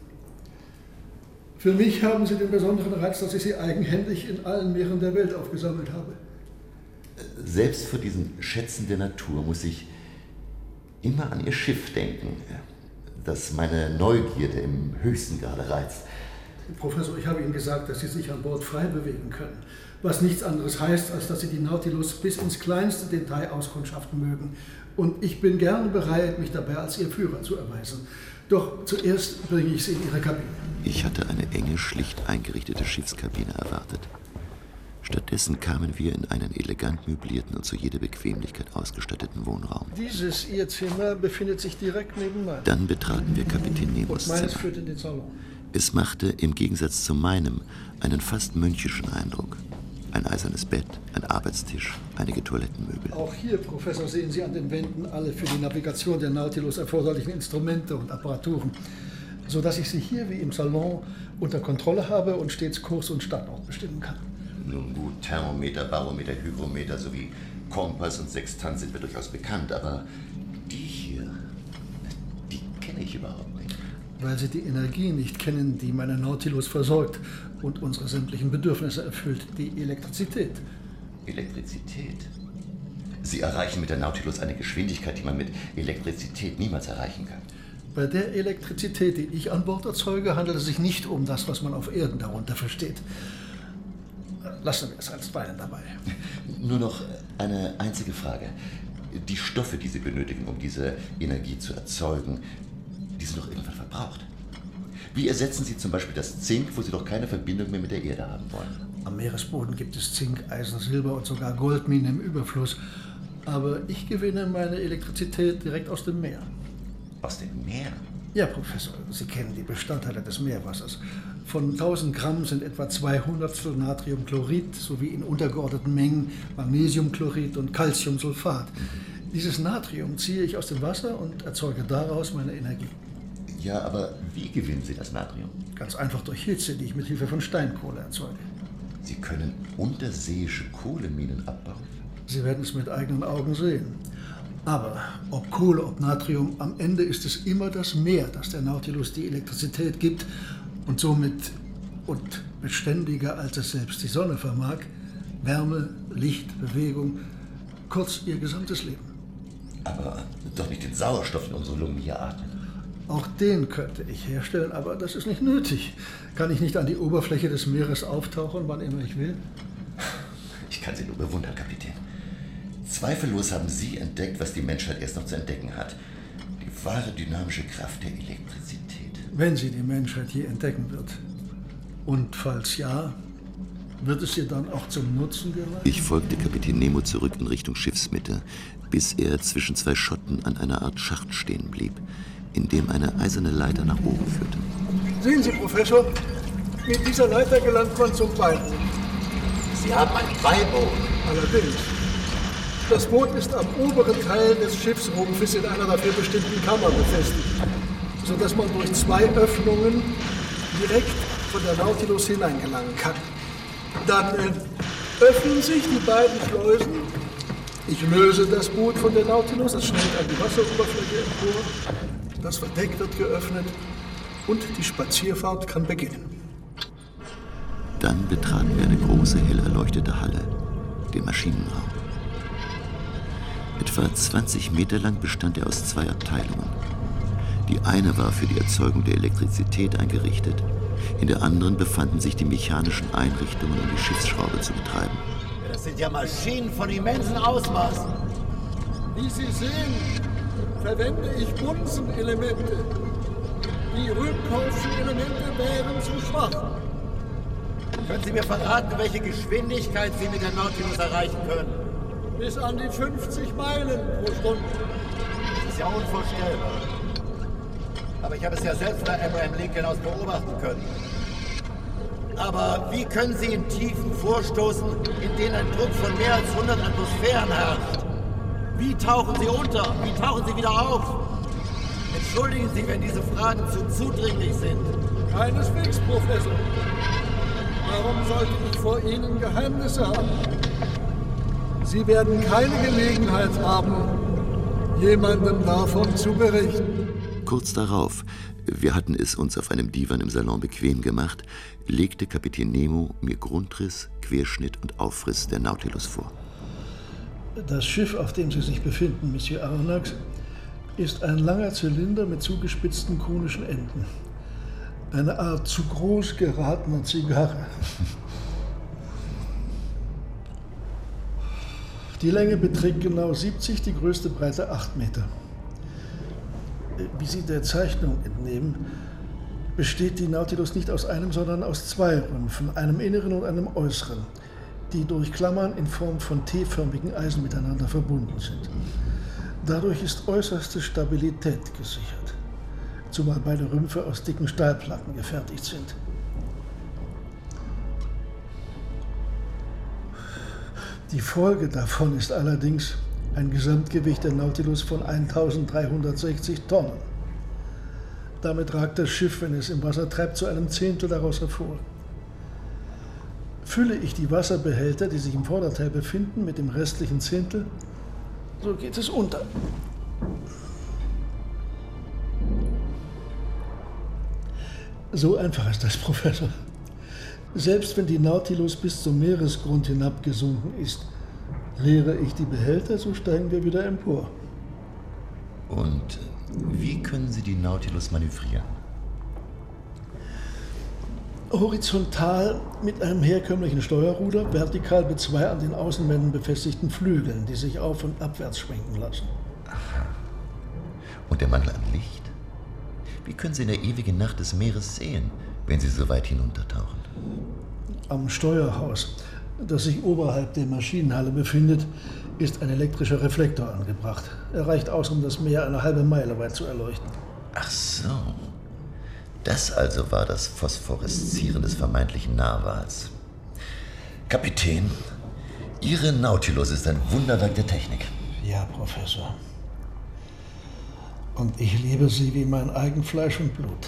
Für mich haben sie den besonderen Reiz, dass ich sie eigenhändig in allen Meeren der Welt aufgesammelt habe. Selbst vor diesen Schätzen der Natur muss ich immer an Ihr Schiff denken, das meine Neugierde im höchsten Grade reizt. Professor, ich habe Ihnen gesagt, dass Sie sich an Bord frei bewegen können, was nichts anderes heißt, als dass Sie die Nautilus bis ins kleinste Detail auskundschaften mögen. Und ich bin gern bereit, mich dabei als Ihr Führer zu erweisen. Doch zuerst bringe ich Sie in Ihre Kabine. Ich hatte eine enge, schlicht eingerichtete Schiffskabine erwartet. Stattdessen kamen wir in einen elegant möblierten und zu jeder Bequemlichkeit ausgestatteten Wohnraum. Dieses Ihr Zimmer befindet sich direkt neben meinem. Dann betraten wir Kapitän Nemos und meines Zimmer. führt in den Salon. Es machte im Gegensatz zu meinem einen fast mönchischen Eindruck. Ein eisernes Bett, ein Arbeitstisch, einige Toilettenmöbel. Auch hier, Professor, sehen Sie an den Wänden alle für die Navigation der Nautilus erforderlichen Instrumente und Apparaturen, sodass ich sie hier wie im Salon unter Kontrolle habe und stets Kurs und Standort bestimmen kann. Nun gut, Thermometer, Barometer, Hygrometer sowie Kompass und Sextant sind mir durchaus bekannt, aber die hier, die kenne ich überhaupt nicht. Weil Sie die Energie nicht kennen, die meine Nautilus versorgt und unsere sämtlichen Bedürfnisse erfüllt, die Elektrizität. Elektrizität? Sie erreichen mit der Nautilus eine Geschwindigkeit, die man mit Elektrizität niemals erreichen kann. Bei der Elektrizität, die ich an Bord erzeuge, handelt es sich nicht um das, was man auf Erden darunter versteht. Lassen wir es einstweilen dabei. Nur noch eine einzige Frage. Die Stoffe, die Sie benötigen, um diese Energie zu erzeugen, die sind doch irgendwann verbraucht. Wie ersetzen Sie zum Beispiel das Zink, wo Sie doch keine Verbindung mehr mit der Erde haben wollen? Am Meeresboden gibt es Zink, Eisen, Silber und sogar Goldminen im Überfluss. Aber ich gewinne meine Elektrizität direkt aus dem Meer. Aus dem Meer? Ja, Professor, Sie kennen die Bestandteile des Meerwassers. Von tausend Gramm sind etwa zweihundertstel Natriumchlorid sowie in untergeordneten Mengen Magnesiumchlorid und Calciumsulfat. Dieses Natrium ziehe ich aus dem Wasser und erzeuge daraus meine Energie. Ja, aber wie gewinnen Sie das Natrium? Ganz einfach durch Hitze, die ich mit Hilfe von Steinkohle erzeuge. Sie können unterseeische Kohleminen abbauen? Sie werden es mit eigenen Augen sehen. Aber ob Kohle, ob Natrium, am Ende ist es immer das Meer, das der Nautilus die Elektrizität gibt und somit und beständiger, als es selbst die Sonne vermag, Wärme, Licht, Bewegung, kurz ihr gesamtes Leben. Aber doch nicht den Sauerstoff in unsere Lungen hier atmen. Auch den könnte ich herstellen, aber das ist nicht nötig. Kann ich nicht an die Oberfläche des Meeres auftauchen, wann immer ich will? Ich kann Sie nur bewundern, Kapitän. Zweifellos haben Sie entdeckt, was die Menschheit erst noch zu entdecken hat. Die wahre dynamische Kraft der Elektrizität. Wenn sie die Menschheit je entdecken wird. Und falls ja, wird es ihr dann auch zum Nutzen gelangen? Ich folgte Kapitän Nemo zurück in Richtung Schiffsmitte, bis er zwischen zwei Schotten an einer Art Schacht stehen blieb, in dem eine eiserne Leiter nach oben führte. Sehen Sie, Professor, mit dieser Leiter gelangt man zum Beiboot. Sie haben ein Beiboot? Allerdings. Das Boot ist am oberen Teil des Schiffsrumpfes in einer dafür bestimmten Kammer befestigt, sodass man durch zwei Öffnungen direkt von der Nautilus hineingelangen kann. Dann äh, öffnen sich die beiden Schleusen. Ich löse das Boot von der Nautilus, es schnellt an die Wasseroberfläche empor. Das Verdeck wird geöffnet und die Spazierfahrt kann beginnen. Dann betraten wir eine große, hell erleuchtete Halle, den Maschinenraum. Etwa zwanzig Meter lang bestand er aus zwei Abteilungen. Die eine war für die Erzeugung der Elektrizität eingerichtet, in der anderen befanden sich die mechanischen Einrichtungen, um die Schiffsschraube zu betreiben. Das sind ja Maschinen von immensen Ausmaßen. Wie Sie sehen, verwende ich Bunsen-Elemente. Die Rübkowschen Elemente wären zu schwach. Können Sie mir verraten, welche Geschwindigkeit Sie mit der Nautilus erreichen können? Bis an die fünfzig Meilen pro Stunde. Das ist ja unvorstellbar. Aber ich habe es ja selbst von Abraham Lincoln aus beobachten können. Aber wie können Sie in Tiefen vorstoßen, in denen ein Druck von mehr als hundert Atmosphären herrscht? Wie tauchen Sie unter? Wie tauchen Sie wieder auf? Entschuldigen Sie, wenn diese Fragen zu zudringlich sind. Keineswegs, Professor. Warum sollte ich vor Ihnen Geheimnisse haben? Sie werden keine Gelegenheit haben, jemandem davon zu berichten. Kurz darauf, wir hatten es uns auf einem Divan im Salon bequem gemacht, legte Kapitän Nemo mir Grundriss, Querschnitt und Aufriss der Nautilus vor. Das Schiff, auf dem Sie sich befinden, Monsieur Aronnax, ist ein langer Zylinder mit zugespitzten konischen Enden. Eine Art zu groß geratener Zigarre. Die Länge beträgt genau siebzig, die größte Breite acht Meter. Wie Sie der Zeichnung entnehmen, besteht die Nautilus nicht aus einem, sondern aus zwei Rümpfen, einem inneren und einem äußeren, die durch Klammern in Form von T-förmigen Eisen miteinander verbunden sind. Dadurch ist äußerste Stabilität gesichert, zumal beide Rümpfe aus dicken Stahlplatten gefertigt sind. Die Folge davon ist allerdings ein Gesamtgewicht der Nautilus von eintausenddreihundertsechzig Tonnen. Damit ragt das Schiff, wenn es im Wasser treibt, zu einem Zehntel daraus hervor. Fülle ich die Wasserbehälter, die sich im Vorderteil befinden, mit dem restlichen Zehntel, so geht es unter. So einfach ist das, Professor. Selbst wenn die Nautilus bis zum Meeresgrund hinabgesunken ist, leere ich die Behälter, so steigen wir wieder empor. Und wie können Sie die Nautilus manövrieren? Horizontal mit einem herkömmlichen Steuerruder, vertikal mit zwei an den Außenwänden befestigten Flügeln, die sich auf- und abwärts schwenken lassen. Aha. Und der Mangel an Licht? Wie können Sie in der ewigen Nacht des Meeres sehen, wenn Sie so weit hinuntertauchen? Am Steuerhaus, das sich oberhalb der Maschinenhalle befindet, ist ein elektrischer Reflektor angebracht. Er reicht aus, um das Meer eine halbe Meile weit zu erleuchten. Ach so. Das also war das Phosphoreszieren des vermeintlichen Narwals. Kapitän, Ihre Nautilus ist ein Wunderwerk der Technik. Ja, Professor. Und ich liebe sie wie mein eigen Fleisch und Blut.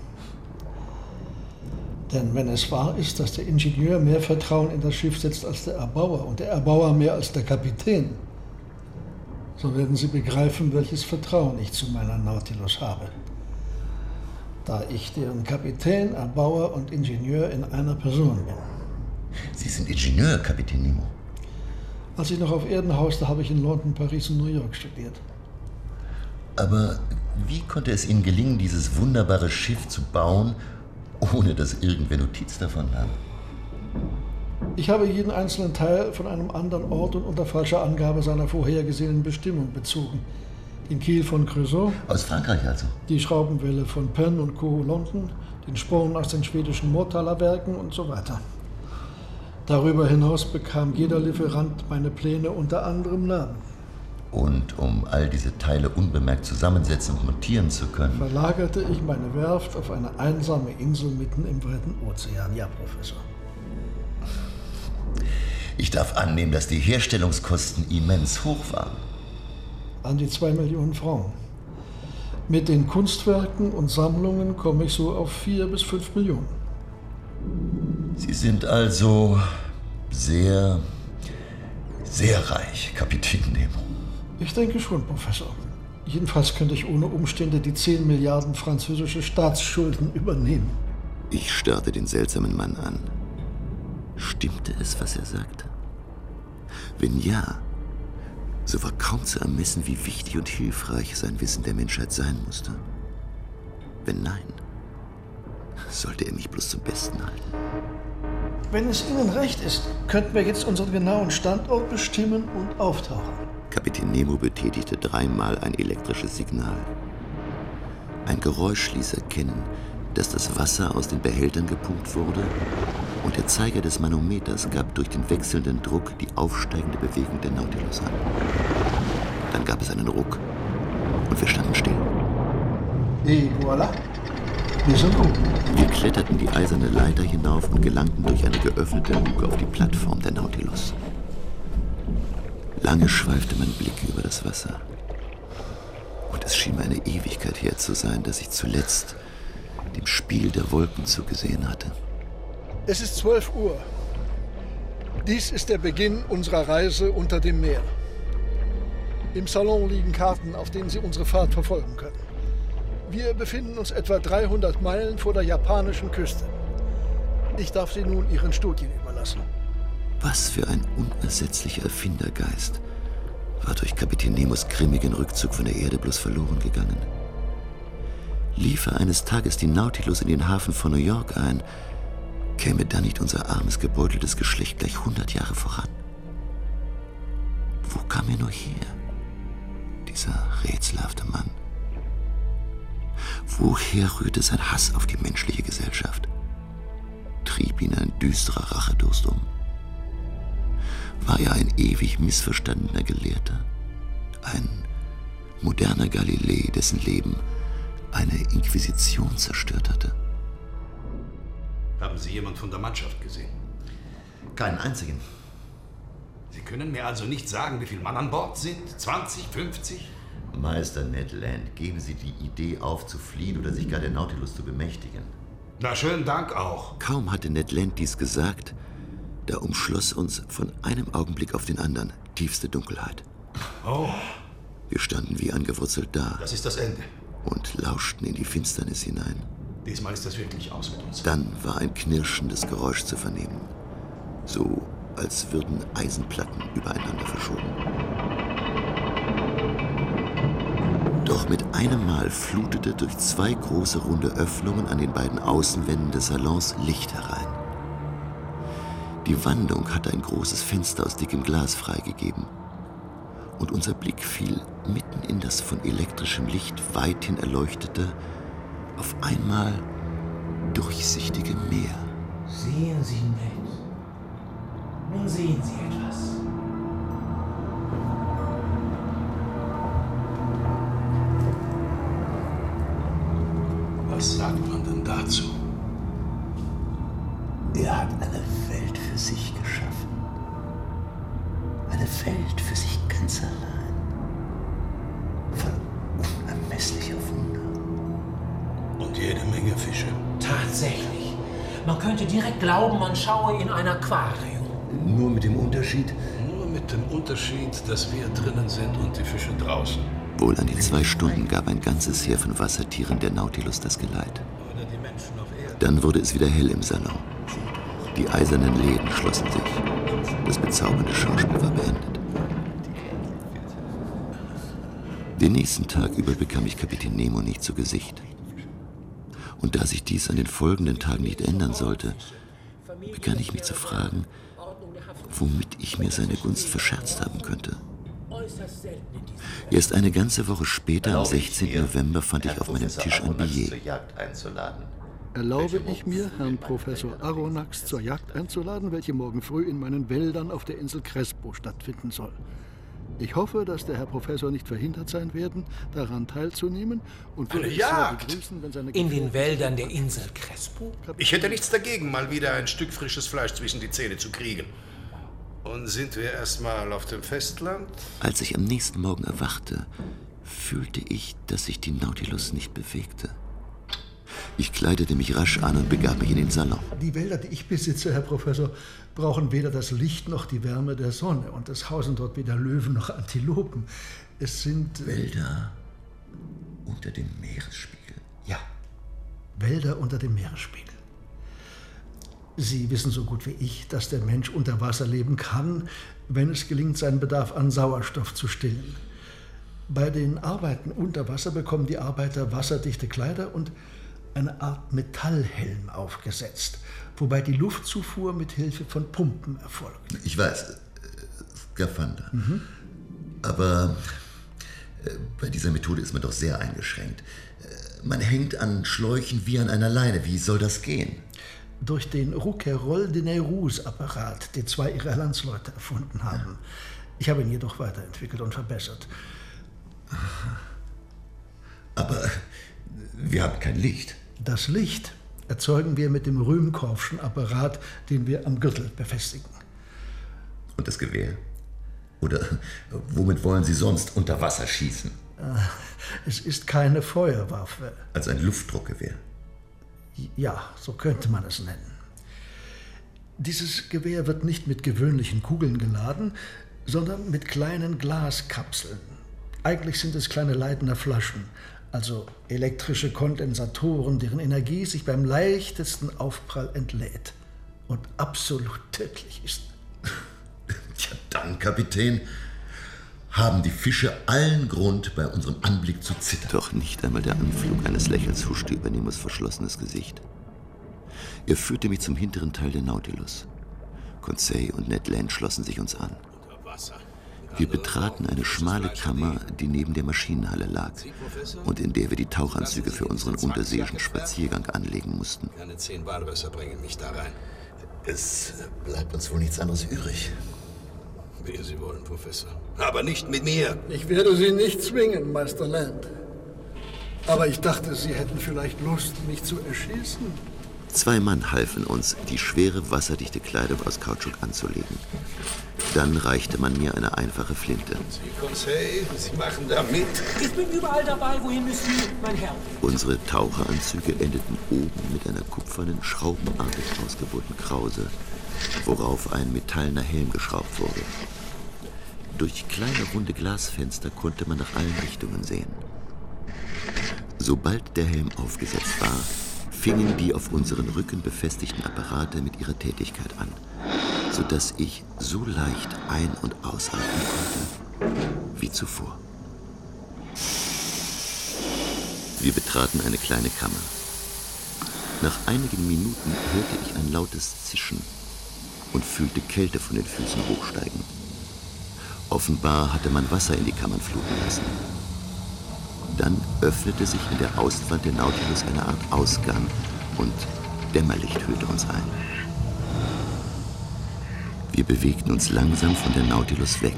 Denn wenn es wahr ist, dass der Ingenieur mehr Vertrauen in das Schiff setzt als der Erbauer und der Erbauer mehr als der Kapitän, so werden Sie begreifen, welches Vertrauen ich zu meiner Nautilus habe. Da ich deren Kapitän, Erbauer und Ingenieur in einer Person bin. Sie sind Ingenieur, Kapitän Nemo. Als ich noch auf Erden hauste, habe ich in London, Paris und New York studiert. Aber wie konnte es Ihnen gelingen, dieses wunderbare Schiff zu bauen, ohne dass irgendwer Notiz davon nahm? Ich habe jeden einzelnen Teil von einem anderen Ort und unter falscher Angabe seiner vorhergesehenen Bestimmung bezogen. Den Kiel von Creusot. Aus Frankreich also? Die Schraubenwelle von Penn und Co. London, den Sporn aus den schwedischen Murtaler Werken und so weiter. Darüber hinaus bekam jeder Lieferant meine Pläne unter anderem Namen. Und um all diese Teile unbemerkt zusammensetzen und montieren zu können, verlagerte ich meine Werft auf eine einsame Insel mitten im weiten Ozean. Ja, Professor. Ich darf annehmen, dass die Herstellungskosten immens hoch waren. An die zwei Millionen Franken. Mit den Kunstwerken und Sammlungen komme ich so auf vier bis fünf Millionen. Sie sind also sehr, sehr reich, Kapitän Nemo. Ich denke schon, Professor. Jedenfalls könnte ich ohne Umstände die zehn Milliarden französische Staatsschulden übernehmen. Ich starrte den seltsamen Mann an. Stimmte es, was er sagte? Wenn ja, so war kaum zu ermessen, wie wichtig und hilfreich sein Wissen der Menschheit sein musste. Wenn nein, sollte er mich bloß zum Besten halten. Wenn es Ihnen recht ist, könnten wir jetzt unseren genauen Standort bestimmen und auftauchen. Kapitän Nemo betätigte dreimal ein elektrisches Signal. Ein Geräusch ließ erkennen, dass das Wasser aus den Behältern gepumpt wurde, und der Zeiger des Manometers gab durch den wechselnden Druck die aufsteigende Bewegung der Nautilus an. Dann gab es einen Ruck und wir standen still. Et voilà. Wir sind gut. Wir kletterten die eiserne Leiter hinauf und gelangten durch eine geöffnete Luke auf die Plattform der Nautilus. Lange schweifte mein Blick über das Wasser. Und es schien mir eine Ewigkeit her zu sein, dass ich zuletzt dem Spiel der Wolken zugesehen hatte. Es ist zwölf Uhr. Dies ist der Beginn unserer Reise unter dem Meer. Im Salon liegen Karten, auf denen Sie unsere Fahrt verfolgen können. Wir befinden uns etwa dreihundert Meilen vor der japanischen Küste. Ich darf Sie nun Ihren Studien überlassen. Was für ein unersetzlicher Erfindergeist war durch Kapitän Nemos grimmigen Rückzug von der Erde bloß verloren gegangen. Liefe eines Tages die Nautilus in den Hafen von New York ein, käme dann nicht unser armes, gebeuteltes Geschlecht gleich hundert Jahre voran? Wo kam er nur her, dieser rätselhafte Mann? Woher rührte sein Hass auf die menschliche Gesellschaft? Trieb ihn ein düsterer Rachedurst um? War er ein ewig missverstandener Gelehrter? Ein moderner Galilei, dessen Leben eine Inquisition zerstört hatte? Haben Sie jemand von der Mannschaft gesehen? Keinen einzigen. Sie können mir also nicht sagen, wie viele Mann an Bord sind? zwanzig, fünfzig? Meister Ned Land, geben Sie die Idee auf, zu fliehen oder sich gar der Nautilus zu bemächtigen. Na, schönen Dank auch. Kaum hatte Ned Land dies gesagt, da umschloss uns von einem Augenblick auf den anderen tiefste Dunkelheit. Oh. Wir standen wie angewurzelt da. Das ist das Ende. Und lauschten in die Finsternis hinein. Diesmal ist das wirklich aus mit uns. Dann war ein knirschendes Geräusch zu vernehmen. So, als würden Eisenplatten übereinander verschoben. Doch mit einem Mal flutete durch zwei große runde Öffnungen an den beiden Außenwänden des Salons Licht herein. Die Wandung hatte ein großes Fenster aus dickem Glas freigegeben. Und unser Blick fiel mitten in das von elektrischem Licht weithin erleuchtete, auf einmal durchsichtige Meer. Sehen Sie, Ned. Nun sehen Sie etwas. Was sagt man denn dazu? Er hat eine Welt für sich geschaffen. Eine Welt für sich ganz allein. Voll unermesslicher Wunder. Und jede Menge Fische. Tatsächlich. Man könnte direkt glauben, man schaue in ein Aquarium. Nur mit dem Unterschied? Nur mit dem Unterschied, dass wir drinnen sind und die Fische draußen. Wohl an die zwei Stunden gab ein ganzes Heer von Wassertieren der Nautilus das Geleit. Dann wurde es wieder hell im Salon. Die eisernen Läden schlossen sich. Das bezaubernde Schauspiel war beendet. Den nächsten Tag über bekam ich Kapitän Nemo nicht zu Gesicht. Und da sich dies an den folgenden Tagen nicht ändern sollte, begann ich mich zu fragen, womit ich mir seine Gunst verscherzt haben könnte. Erst eine ganze Woche später, am sechzehnten November, fand ich auf meinem Tisch ein Billet. Erlaube ich mir, Herrn Professor Aronnax zur Jagd einzuladen, welche morgen früh in meinen Wäldern auf der Insel Crespo stattfinden soll. Ich hoffe, dass der Herr Professor nicht verhindert sein werden, daran teilzunehmen und würde Eine es sehr Jagd? begrüßen, wenn seine In den Gefährten- Wäldern der Insel Crespo? Ich hätte nichts dagegen, mal wieder ein Stück frisches Fleisch zwischen die Zähne zu kriegen. Und sind wir erstmal auf dem Festland? Als ich am nächsten Morgen erwachte, fühlte ich, dass sich die Nautilus nicht bewegte. Ich kleidete mich rasch an und begab mich in den Salon. Die Wälder, die ich besitze, Herr Professor, brauchen weder das Licht noch die Wärme der Sonne. Und es hausen dort weder Löwen noch Antilopen. Es sind... Wälder unter dem Meeresspiegel. Ja, Wälder unter dem Meeresspiegel. Sie wissen so gut wie ich, dass der Mensch unter Wasser leben kann, wenn es gelingt, seinen Bedarf an Sauerstoff zu stillen. Bei den Arbeiten unter Wasser bekommen die Arbeiter wasserdichte Kleider und eine Art Metallhelm aufgesetzt, wobei die Luftzufuhr mit Hilfe von Pumpen erfolgt. Ich weiß, äh, Skafander. Mhm. Aber äh, bei dieser Methode ist man doch sehr eingeschränkt. Äh, man hängt an Schläuchen wie an einer Leine. Wie soll das gehen? Durch den Rouquayrol-de-Neyrouz-Apparat, den zwei ihrer Landsleute erfunden haben. Ich habe ihn jedoch weiterentwickelt und verbessert. Aber wir haben kein Licht. Das Licht erzeugen wir mit dem Röhmkorffschen Apparat, den wir am Gürtel befestigen. Und das Gewehr? Oder womit wollen Sie sonst unter Wasser schießen? Es ist keine Feuerwaffe. Also ein Luftdruckgewehr? Ja, so könnte man es nennen. Dieses Gewehr wird nicht mit gewöhnlichen Kugeln geladen, sondern mit kleinen Glaskapseln. Eigentlich sind es kleine Leitender Flaschen, also elektrische Kondensatoren, deren Energie sich beim leichtesten Aufprall entlädt und absolut tödlich ist. Tja, dann, Kapitän, haben die Fische allen Grund, bei unserem Anblick zu zittern. Doch nicht einmal der Anflug eines Lächelns huschte über Nemos verschlossenes Gesicht. Er führte mich zum hinteren Teil der Nautilus. Conseil und Ned Land schlossen sich uns an. Wir betraten eine schmale Kammer, die neben der Maschinenhalle lag und in der wir die Tauchanzüge für unseren unterseeischen Spaziergang anlegen mussten. Keine zehn Walrösser bringen mich da rein. Es bleibt uns wohl nichts anderes übrig. Wie Sie wollen, Professor. Aber nicht mit mir. Ich werde Sie nicht zwingen, Meister Land. Aber ich dachte, Sie hätten vielleicht Lust, mich zu erschießen. Zwei Mann halfen uns, die schwere, wasserdichte Kleidung aus Kautschuk anzulegen. Dann reichte man mir eine einfache Flinte. Sie, Conseil, Sie machen da mit. Ich bin überall dabei, wohin Monsieur, mein Herr. Unsere Taucheranzüge endeten oben mit einer kupfernen, schraubenartig ausgebohrten Krause, worauf ein metallener Helm geschraubt wurde. Durch kleine, runde Glasfenster konnte man nach allen Richtungen sehen. Sobald der Helm aufgesetzt war, fingen die auf unseren Rücken befestigten Apparate mit ihrer Tätigkeit an, sodass ich so leicht ein- und ausatmen konnte wie zuvor. Wir betraten eine kleine Kammer. Nach einigen Minuten hörte ich ein lautes Zischen und fühlte Kälte von den Füßen hochsteigen. Offenbar hatte man Wasser in die Kammern fluten lassen. Dann öffnete sich in der Außenwand der Nautilus eine Art Ausgang und Dämmerlicht hüllte uns ein. Wir bewegten uns langsam von der Nautilus weg.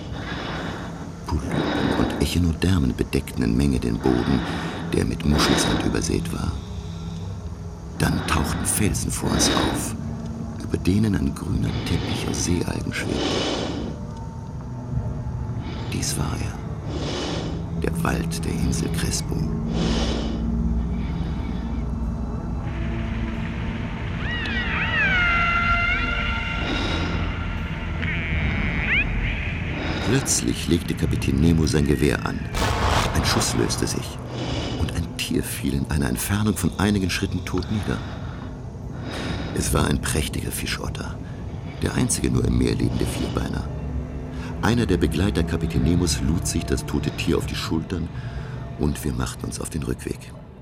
Polypen und Echinodermen bedeckten in Menge den Boden, der mit Muschelsand übersät war. Dann tauchten Felsen vor uns auf, über denen ein grüner Teppich aus Seealgen schwebte. Dies war er, der Wald der Insel Crespo. Plötzlich legte Kapitän Nemo sein Gewehr an. Ein Schuss löste sich und ein Tier fiel in einer Entfernung von einigen Schritten tot nieder. Es war ein prächtiger Fischotter, der einzige nur im Meer lebende Vierbeiner. Einer der Begleiter Kapitän Nemos lud sich das tote Tier auf die Schultern und wir machten uns auf den Rückweg.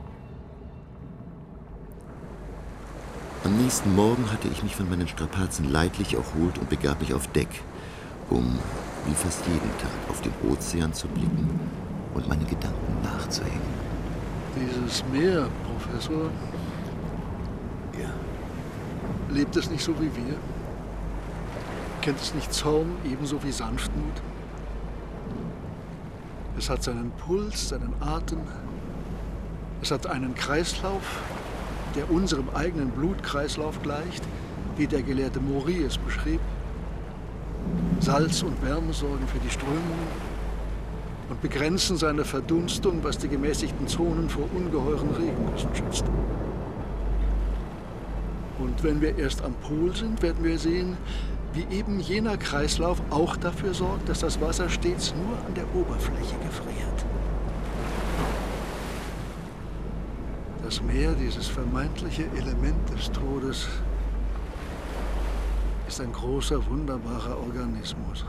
Am nächsten Morgen hatte ich mich von meinen Strapazen leidlich erholt und begab mich auf Deck, um wie fast jeden Tag auf den Ozean zu blicken und meinen Gedanken nachzuhängen. Dieses Meer, Professor, ja. Lebt es nicht so wie wir? Kennt es nicht Zorn ebenso wie Sanftmut? Es hat seinen Puls, seinen Atem. Es hat einen Kreislauf, der unserem eigenen Blutkreislauf gleicht, wie der Gelehrte Maury es beschrieb. Salz und Wärme sorgen für die Strömungen und begrenzen seine Verdunstung, was die gemäßigten Zonen vor ungeheuren Regengüssen schützt. Und wenn wir erst am Pol sind, werden wir sehen, wie eben jener Kreislauf auch dafür sorgt, dass das Wasser stets nur an der Oberfläche gefriert. Das Meer, dieses vermeintliche Element des Todes, ist ein großer, wunderbarer Organismus.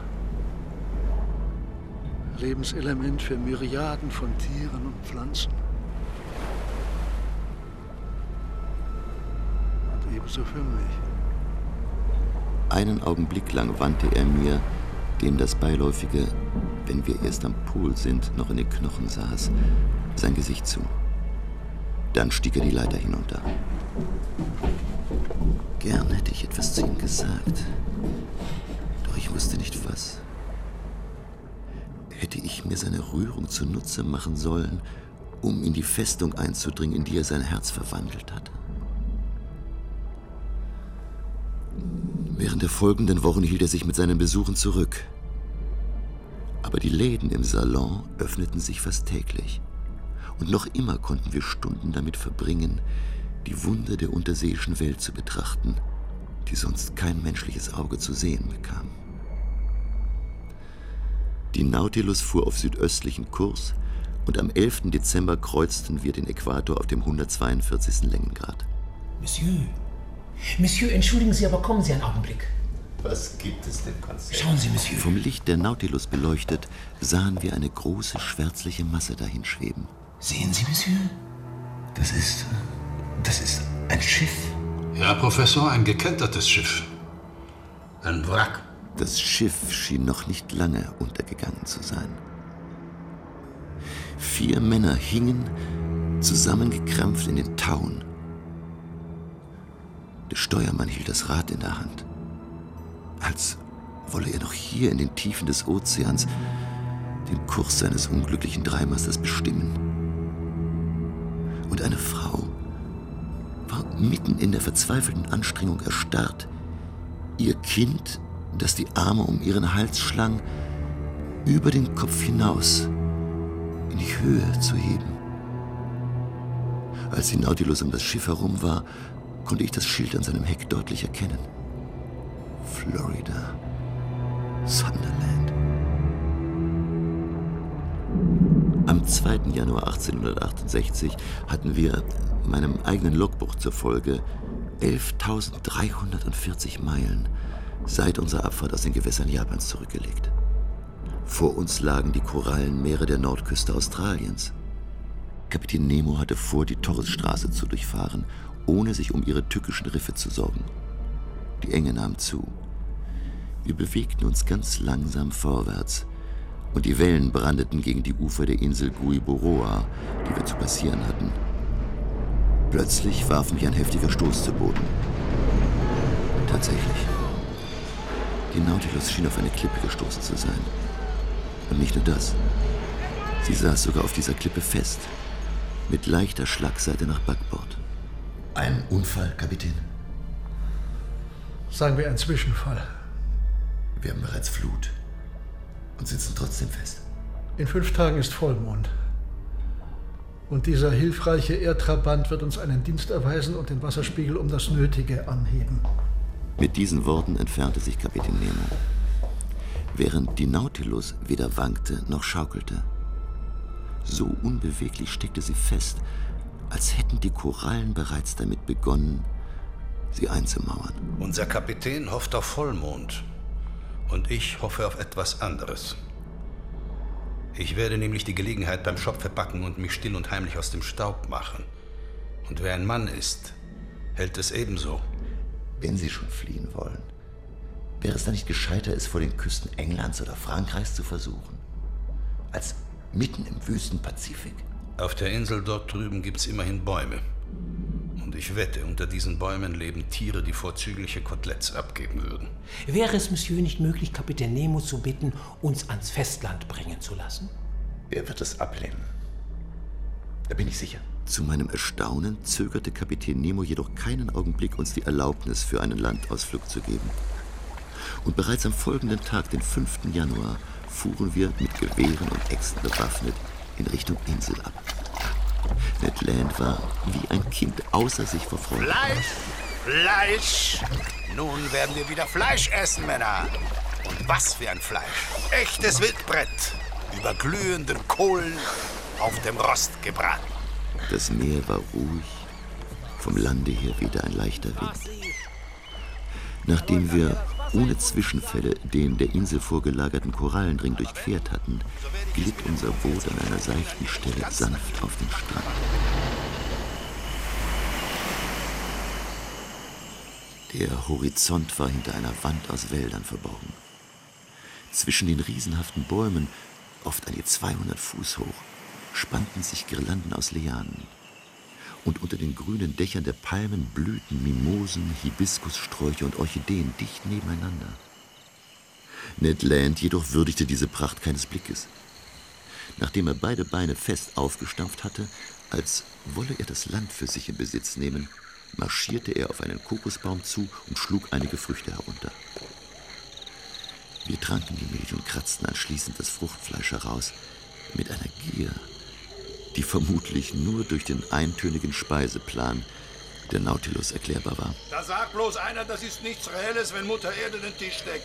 Lebenselement für Myriaden von Tieren und Pflanzen. Und ebenso für mich. Einen Augenblick lang wandte er mir, dem das beiläufige, wenn wir erst am Pol sind, noch in den Knochen saß, sein Gesicht zu. Dann stieg er die Leiter hinunter. Gern hätte ich etwas zu ihm gesagt, doch ich wusste nicht was. Hätte ich mir seine Rührung zunutze machen sollen, um in die Festung einzudringen, in die er sein Herz verwandelt hatte? Während der folgenden Wochen hielt er sich mit seinen Besuchen zurück. Aber die Läden im Salon öffneten sich fast täglich. Und noch immer konnten wir Stunden damit verbringen, die Wunder der unterseeischen Welt zu betrachten, die sonst kein menschliches Auge zu sehen bekam. Die Nautilus fuhr auf südöstlichen Kurs und am elften Dezember kreuzten wir den Äquator auf dem hundertzweiundvierzigsten Längengrad. Monsieur, Monsieur, entschuldigen Sie, aber kommen Sie einen Augenblick. Was gibt es denn, Conseil? Schauen Sie, Monsieur. Vom Licht der Nautilus beleuchtet, sahen wir eine große, schwärzliche Masse dahinschweben. Sehen Sie, Monsieur? Das ist... das ist ein Schiff. Ja, Professor, ein gekentertes Schiff. Ein Wrack. Das Schiff schien noch nicht lange untergegangen zu sein. Vier Männer hingen, zusammengekrampft in den Tauen. Der Steuermann hielt das Rad in der Hand, als wolle er noch hier in den Tiefen des Ozeans den Kurs seines unglücklichen Dreimasters bestimmen. Und eine Frau war mitten in der verzweifelten Anstrengung erstarrt, ihr Kind, das die Arme um ihren Hals schlang, über den Kopf hinaus in die Höhe zu heben. Als die Nautilus um das Schiff herum war, konnte ich das Schild an seinem Heck deutlich erkennen. Florida, Sunderland. Am zweiten Januar achtzehnhundertachtundsechzig hatten wir, meinem eigenen Logbuch zufolge, elftausenddreihundertvierzig Meilen seit unserer Abfahrt aus den Gewässern Japans zurückgelegt. Vor uns lagen die Korallenmeere der Nordküste Australiens. Kapitän Nemo hatte vor, die Torresstraße zu durchfahren, ohne sich um ihre tückischen Riffe zu sorgen. Die Enge nahm zu. Wir bewegten uns ganz langsam vorwärts und die Wellen brandeten gegen die Ufer der Insel Guiboroa, die wir zu passieren hatten. Plötzlich warf mich ein heftiger Stoß zu Boden. Tatsächlich. Die Nautilus schien auf eine Klippe gestoßen zu sein. Und nicht nur das. Sie saß sogar auf dieser Klippe fest, mit leichter Schlagseite nach Backbord. Ein Unfall, Kapitän? Sagen wir ein Zwischenfall. Wir haben bereits Flut und sitzen trotzdem fest. In fünf Tagen ist Vollmond. Und dieser hilfreiche Erdtrabant wird uns einen Dienst erweisen und den Wasserspiegel um das Nötige anheben. Mit diesen Worten entfernte sich Kapitän Nemo, während die Nautilus weder wankte noch schaukelte. So unbeweglich steckte sie fest, als hätten die Korallen bereits damit begonnen, sie einzumauern. Unser Kapitän hofft auf Vollmond und ich hoffe auf etwas anderes. Ich werde nämlich die Gelegenheit beim Schopfe packen und mich still und heimlich aus dem Staub machen. Und wer ein Mann ist, hält es ebenso. Wenn Sie schon fliehen wollen, wäre es dann nicht gescheiter, es vor den Küsten Englands oder Frankreichs zu versuchen, als mitten im wüsten Pazifik? Auf der Insel dort drüben gibt's immerhin Bäume. Und ich wette, unter diesen Bäumen leben Tiere, die vorzügliche Koteletts abgeben würden. Wäre es, Monsieur, nicht möglich, Kapitän Nemo zu bitten, uns ans Festland bringen zu lassen? Er wird es ablehnen. Da bin ich sicher. Zu meinem Erstaunen zögerte Kapitän Nemo jedoch keinen Augenblick, uns die Erlaubnis für einen Landausflug zu geben. Und bereits am folgenden Tag, den fünften Januar, fuhren wir mit Gewehren und Äxten bewaffnet in Richtung Insel ab. Ned Land war wie ein Kind außer sich vor Freude. Fleisch! Fleisch! Nun werden wir wieder Fleisch essen, Männer. Und was für ein Fleisch. Echtes Wildbrett. Über glühenden Kohlen auf dem Rost gebraten. Das Meer war ruhig, vom Lande her wehte ein leichter Wind. Nachdem wir ohne Zwischenfälle den der Insel vorgelagerten Korallenring durchquert hatten, glitt unser Boot an einer seichten Stelle sanft auf den Strand. Der Horizont war hinter einer Wand aus Wäldern verborgen. Zwischen den riesenhaften Bäumen, oft an je zweihundert Fuß hoch, spannten sich Girlanden aus Lianen. Und unter den grünen Dächern der Palmen blühten Mimosen, Hibiskussträucher und Orchideen dicht nebeneinander. Ned Land jedoch würdigte diese Pracht keines Blickes. Nachdem er beide Beine fest aufgestampft hatte, als wolle er das Land für sich in Besitz nehmen, marschierte er auf einen Kokosbaum zu und schlug einige Früchte herunter. Wir tranken die Milch und kratzten anschließend das Fruchtfleisch heraus mit einer Gier, die vermutlich nur durch den eintönigen Speiseplan der Nautilus erklärbar war. Da sagt bloß einer, das ist nichts Reelles, wenn Mutter Erde den Tisch deckt.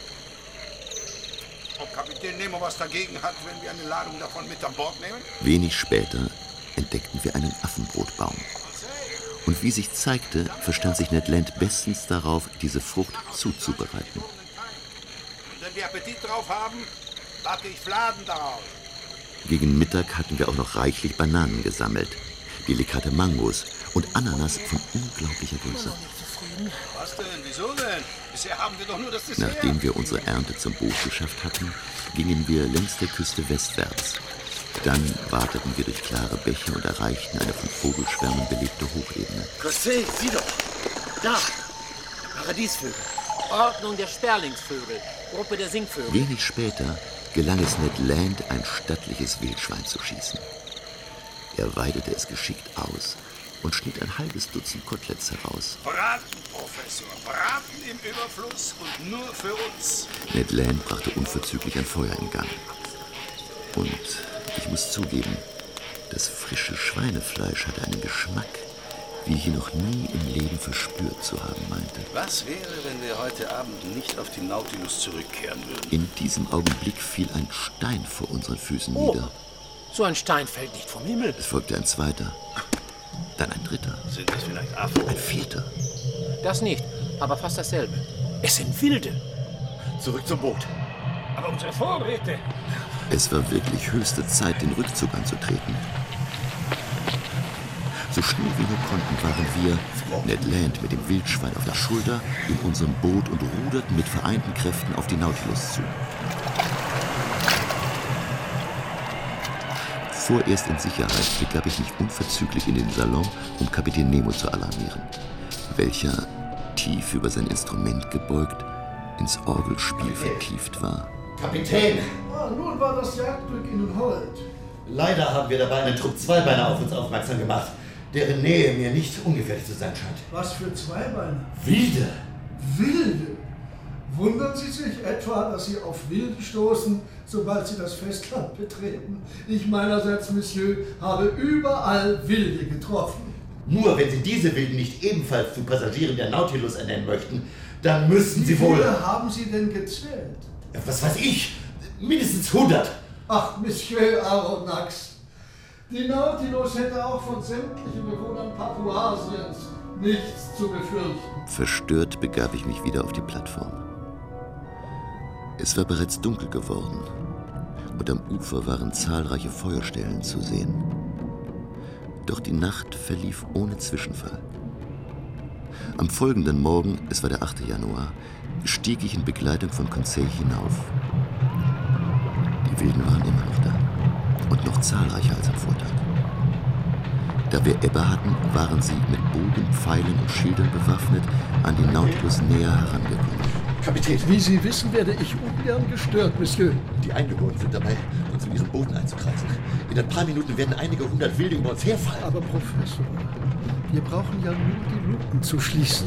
Ob Kapitän Nemo was dagegen hat, wenn wir eine Ladung davon mit an Bord nehmen? Wenig später entdeckten wir einen Affenbrotbaum. Und wie sich zeigte, verstand sich Ned Land bestens darauf, diese Frucht zuzubereiten. Und wenn wir Appetit drauf haben, backe ich Fladen darauf. Gegen Mittag hatten wir auch noch reichlich Bananen gesammelt, delikate Mangos und Ananas von unglaublicher Größe. Was denn? Wieso denn? Bisher haben wir doch nur das Dessert. Nachdem wir unsere Ernte zum Boot geschafft hatten, gingen wir längs der Küste westwärts. Dann wateten wir durch klare Bäche und erreichten eine von Vogelschwärmen belebte Hochebene. José, sieh doch! Da! Paradiesvögel. Ordnung der Sperlingsvögel. Gruppe der Singvögel. Wenig später gelang es Ned Land, ein stattliches Wildschwein zu schießen. Er weidete es geschickt aus und schnitt ein halbes Dutzend Koteletts heraus. Braten, Professor, Braten im Überfluss und nur für uns. Ned Land brachte unverzüglich ein Feuer in Gang. Und ich muss zugeben, das frische Schweinefleisch hatte einen Geschmack, wie ich ihn noch nie im Leben verspürt zu haben meinte. Was wäre, wenn wir heute Abend nicht auf die Nautilus zurückkehren würden? In diesem Augenblick fiel ein Stein vor unseren Füßen oh, nieder. So ein Stein fällt nicht vom Himmel. Es folgte ein zweiter, dann ein dritter. Sind das vielleicht Affen? Ein vierter. Das nicht, aber fast dasselbe. Es sind Wilde. Zurück zum Boot. Aber unsere Vorräte... Es war wirklich höchste Zeit, den Rückzug anzutreten. So schnell wir nur konnten, waren wir, Ned Land mit dem Wildschwein auf der Schulter, in unserem Boot und ruderten mit vereinten Kräften auf die Nautilus zu. Vorerst in Sicherheit begab ich mich unverzüglich in den Salon, um Kapitän Nemo zu alarmieren, welcher, tief über sein Instrument gebeugt, ins Orgelspiel vertieft war. Kapitän! Ah, nun war das Jagdglück Ihnen hold. Leider haben wir dabei einen Trupp Zweibeiner auf uns aufmerksam gemacht, deren Nähe mir nicht ungefährlich zu sein scheint. Was für Zweibeiner? Wilde! Wilde? Wundern Sie sich etwa, dass Sie auf Wilde stoßen, sobald Sie das Festland betreten? Ich meinerseits, Monsieur, habe überall Wilde getroffen. Nur wenn Sie diese Wilden nicht ebenfalls zu Passagieren der Nautilus ernennen möchten, dann müssen Sie wohl... Wie viele haben Sie denn gezählt? Ja, was weiß ich? Mindestens hundert. Ach, Monsieur Aronnax, die Nautilus hätte auch von sämtlichen Bewohnern Papuasiens nichts zu befürchten. Verstört begab ich mich wieder auf die Plattform. Es war bereits dunkel geworden und am Ufer waren zahlreiche Feuerstellen zu sehen. Doch die Nacht verlief ohne Zwischenfall. Am folgenden Morgen, es war der achte Januar, stieg ich in Begleitung von Conseil hinauf. Die Wilden waren immer noch da und noch zahlreicher als am Vortag. Da wir Ebbe hatten, waren sie mit Bogen, Pfeilen und Schildern bewaffnet an die Nautilus näher herangekommen. Kapitän, wie Sie wissen, werde ich ungern gestört, Monsieur. Die Eingeborenen sind dabei, uns in ihren Booten einzukreisen. In ein paar Minuten werden einige hundert Wilde über uns herfallen. Aber Professor, wir brauchen ja nur die Luken zu schließen.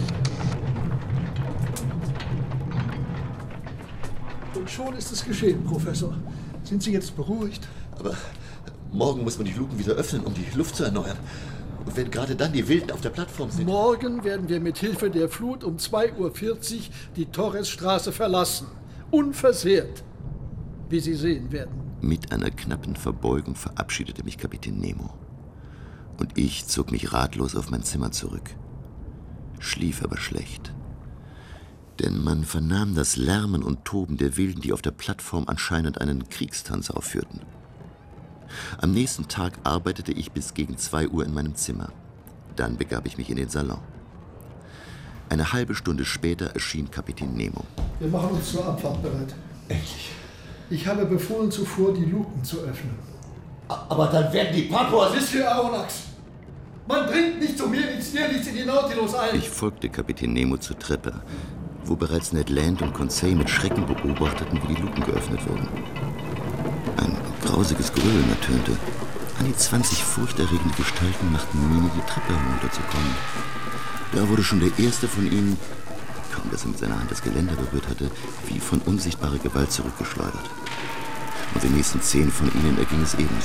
Und schon ist es geschehen, Professor. Sind Sie jetzt beruhigt? Aber morgen muss man die Luken wieder öffnen, um die Luft zu erneuern. Und wenn gerade dann die Wilden auf der Plattform sind... Morgen werden wir mit Hilfe der Flut um zwei Uhr vierzig die Torresstraße verlassen. Unversehrt, wie Sie sehen werden. Mit einer knappen Verbeugung verabschiedete mich Kapitän Nemo. Und ich zog mich ratlos auf mein Zimmer zurück. Schlief aber schlecht. Denn man vernahm das Lärmen und Toben der Wilden, die auf der Plattform anscheinend einen Kriegstanz aufführten. Am nächsten Tag arbeitete ich bis gegen zwei Uhr in meinem Zimmer. Dann begab ich mich in den Salon. Eine halbe Stunde später erschien Kapitän Nemo. Wir machen uns zur Abfahrt bereit. Endlich. Ich habe befohlen, zuvor die Luken zu öffnen. Aber dann werden die Papuas... Monsieur Aronnax, man dringt nicht so mir nichts, dir nichts in die Nautilus ein. Ich folgte Kapitän Nemo zur Treppe, wo bereits Ned Land und Conseil mit Schrecken beobachteten, wie die Luken geöffnet wurden. Ein grausiges Gröhlen ertönte. An die zwanzig furchterregende Gestalten machten Miene, die Treppe herunterzukommen. Da wurde schon der erste von ihnen, kaum dass er mit seiner Hand das Geländer berührt hatte, wie von unsichtbarer Gewalt zurückgeschleudert. Und den nächsten zehn von ihnen erging es ebenso.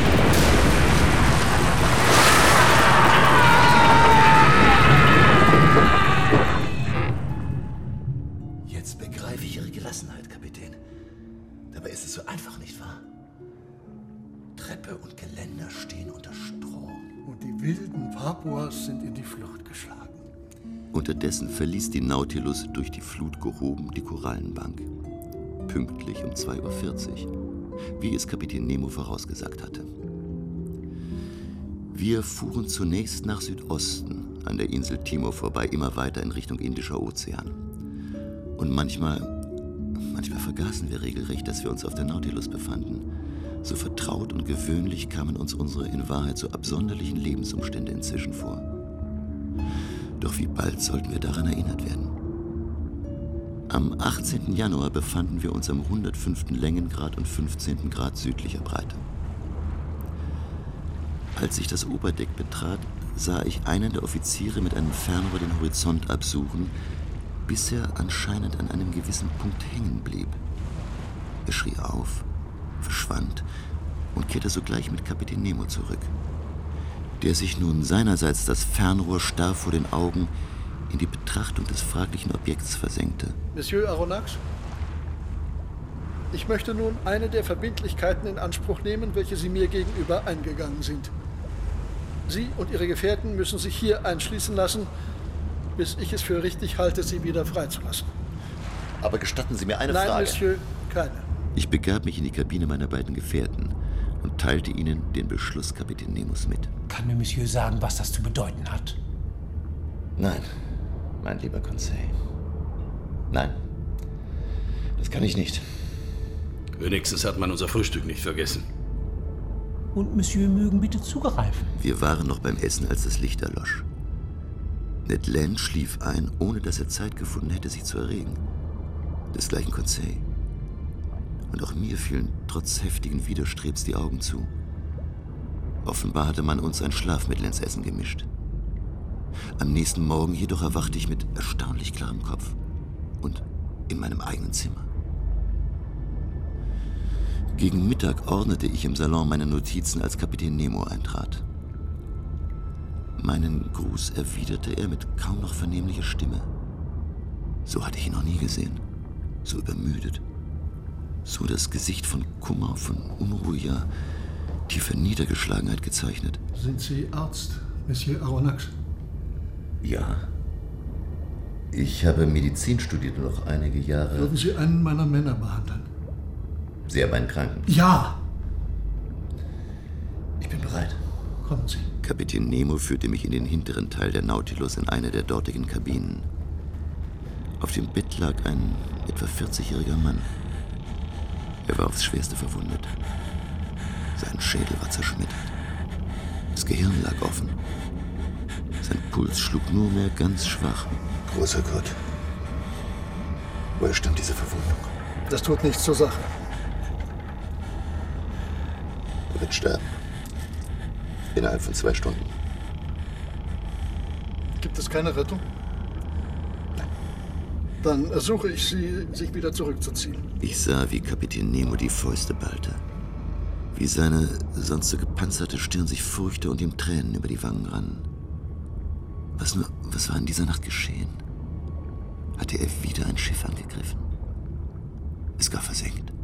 Jetzt begreife ich Ihre Gelassenheit, Kapitän. Dabei ist es so einfach, nicht wahr? Treppe und Geländer stehen unter Strom. Und die wilden Papuas sind in die Flucht geschlagen. Unterdessen verließ die Nautilus durch die Flut gehoben die Korallenbank. Pünktlich um zwei Uhr vierzig, wie es Kapitän Nemo vorausgesagt hatte. Wir fuhren zunächst nach Südosten, an der Insel Timor vorbei, immer weiter in Richtung Indischer Ozean. Und manchmal, manchmal vergaßen wir regelrecht, dass wir uns auf der Nautilus befanden. So vertraut und gewöhnlich kamen uns unsere in Wahrheit so absonderlichen Lebensumstände inzwischen vor. Doch wie bald sollten wir daran erinnert werden? Am achtzehnten Januar befanden wir uns am hundertfünften Längengrad und fünfzehnten Grad südlicher Breite. Als ich das Oberdeck betrat, sah ich einen der Offiziere mit einem Fernrohr den Horizont absuchen, bis er anscheinend an einem gewissen Punkt hängen blieb. Er schrie auf, verschwand und kehrte sogleich mit Kapitän Nemo zurück, der sich nun seinerseits das Fernrohr starr vor den Augen in die Betrachtung des fraglichen Objekts versenkte. Monsieur Aronnax, ich möchte nun eine der Verbindlichkeiten in Anspruch nehmen, welche Sie mir gegenüber eingegangen sind. Sie und Ihre Gefährten müssen sich hier einschließen lassen, bis ich es für richtig halte, Sie wieder freizulassen. Aber gestatten Sie mir eine Nein, Frage. Nein, Monsieur, keine. Ich begab mich in die Kabine meiner beiden Gefährten und teilte ihnen den Beschluss Kapitän Nemos mit. Kann mir Monsieur sagen, was das zu bedeuten hat? Nein, mein lieber Conseil. Nein, das kann ich nicht. Wenigstens hat man unser Frühstück nicht vergessen. Und Monsieur mögen bitte zugreifen. Wir waren noch beim Essen, als das Licht erlosch. Ned Land schlief ein, ohne dass er Zeit gefunden hätte, sich zu erregen. Desgleichen Conseil. Und auch mir fielen trotz heftigen Widerstrebs die Augen zu. Offenbar hatte man uns ein Schlafmittel ins Essen gemischt. Am nächsten Morgen jedoch erwachte ich mit erstaunlich klarem Kopf und in meinem eigenen Zimmer. Gegen Mittag ordnete ich im Salon meine Notizen, als Kapitän Nemo eintrat. Meinen Gruß erwiderte er mit kaum noch vernehmlicher Stimme. So hatte ich ihn noch nie gesehen, so übermüdet. So das Gesicht von Kummer, von Unruhe, ja tiefer Niedergeschlagenheit gezeichnet. Sind Sie Arzt, Monsieur Aronnax? Ja. Ich habe Medizin studiert und noch einige Jahre... Würden Sie einen meiner Männer behandeln? Sie haben einen Kranken? Ja! Ich bin bereit. Kommen Sie. Kapitän Nemo führte mich in den hinteren Teil der Nautilus in eine der dortigen Kabinen. Auf dem Bett lag ein etwa vierzigjähriger Mann. Er war aufs Schwerste verwundet. Sein Schädel war zerschmettert. Das Gehirn lag offen. Sein Puls schlug nur mehr ganz schwach. Großer Gott. Woher stammt diese Verwundung? Das tut nichts zur Sache. Er wird sterben. Innerhalb von zwei Stunden. Gibt es keine Rettung? Dann ersuche ich Sie, sich wieder zurückzuziehen. Ich sah, wie Kapitän Nemo die Fäuste ballte. Wie seine sonst so gepanzerte Stirn sich furchte und ihm Tränen über die Wangen rannen. Was nur, was war in dieser Nacht geschehen? Hatte er wieder ein Schiff angegriffen? Es gar versenkt?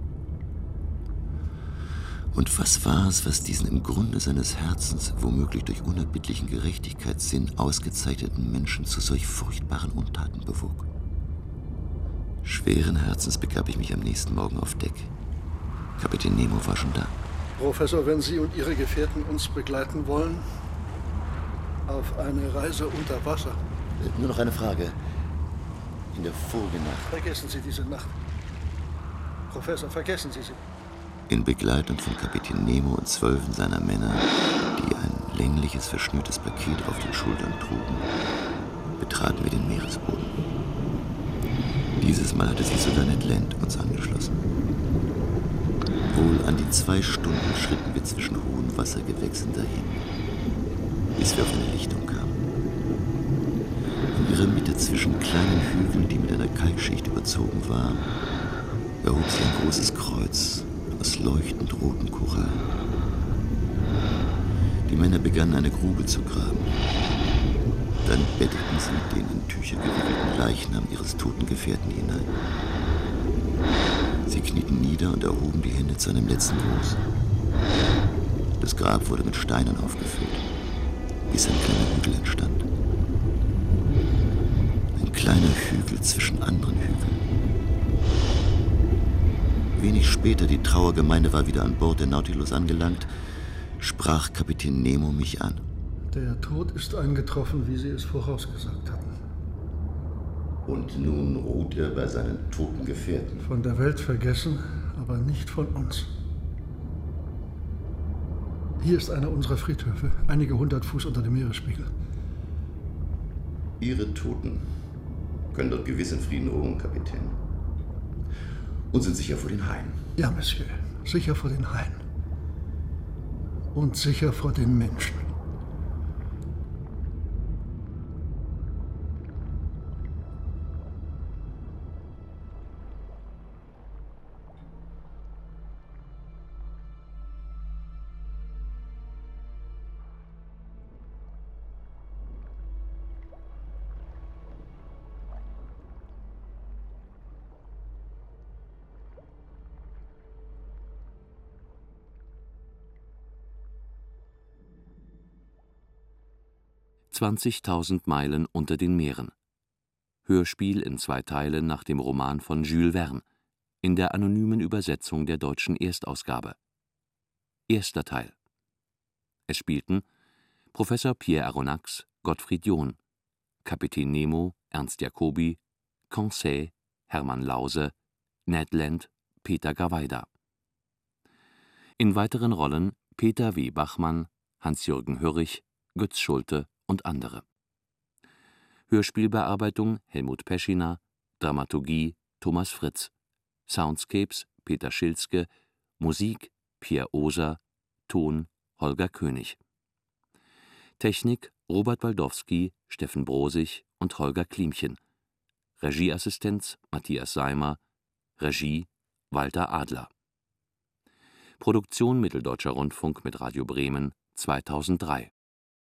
Und was war es, was diesen im Grunde seines Herzens, womöglich durch unerbittlichen Gerechtigkeitssinn ausgezeichneten Menschen zu solch furchtbaren Untaten bewog? Schweren Herzens begab ich mich am nächsten Morgen auf Deck. Kapitän Nemo war schon da. Professor, wenn Sie und Ihre Gefährten uns begleiten wollen, auf eine Reise unter Wasser. Nur noch eine Frage. In der vorigen Nacht... Vergessen Sie diese Nacht. Professor, vergessen Sie sie. In Begleitung von Kapitän Nemo und zwölfen seiner Männer, die ein längliches, verschnürtes Paket auf den Schultern trugen, betraten wir den Meeresboden. Dieses Mal hatte sich sogar Ned Land uns angeschlossen. Wohl an die zwei Stunden schritten wir zwischen hohen Wassergewächsen dahin, bis wir auf eine Lichtung kamen. In ihrer Mitte zwischen kleinen Hügeln, die mit einer Kalkschicht überzogen waren, erhob sich ein großes Kreuz aus leuchtend roten Korallen. Die Männer begannen eine Grube zu graben. Dann betteten sie den in Tücher gewickelten Leichnam ihres toten Gefährten hinein. Sie knieten nieder und erhoben die Hände zu einem letzten Gruß. Das Grab wurde mit Steinen aufgefüllt, bis ein kleiner Hügel entstand. Ein kleiner Hügel zwischen anderen Hügeln. Wenig später, die Trauergemeinde war wieder an Bord der Nautilus angelangt, sprach Kapitän Nemo mich an. Der Tod ist eingetroffen, wie Sie es vorausgesagt hatten. Und nun ruht er bei seinen toten Gefährten. Von der Welt vergessen, aber nicht von uns. Hier ist einer unserer Friedhöfe, einige hundert Fuß unter dem Meeresspiegel. Ihre Toten können dort gewiss in Frieden ruhen, Kapitän. Und sind sicher vor den Haien. Ja, Monsieur, sicher vor den Haien. Und sicher vor den Menschen. zwanzigtausend Meilen unter den Meeren. Hörspiel in zwei Teilen nach dem Roman von Jules Verne, in der anonymen Übersetzung der deutschen Erstausgabe. Erster Teil. Es spielten Professor Pierre Aronnax, Gottfried John, Kapitän Nemo, Ernst Jacobi, Conseil, Hermann Lause, Ned Land, Peter Gawaida. In weiteren Rollen Peter W. Bachmann, Hans-Jürgen Hörrich, Götz Schulte und andere. Hörspielbearbeitung Helmut Peschiner, Dramaturgie Thomas Fritz, Soundscapes Peter Schilzke, Musik Pierre Oser, Ton Holger König. Technik Robert Waldowski, Steffen Brosig und Holger Klimchen. Regieassistenz Matthias Seimer, Regie Walter Adler. Produktion Mitteldeutscher Rundfunk mit Radio Bremen zweitausenddrei.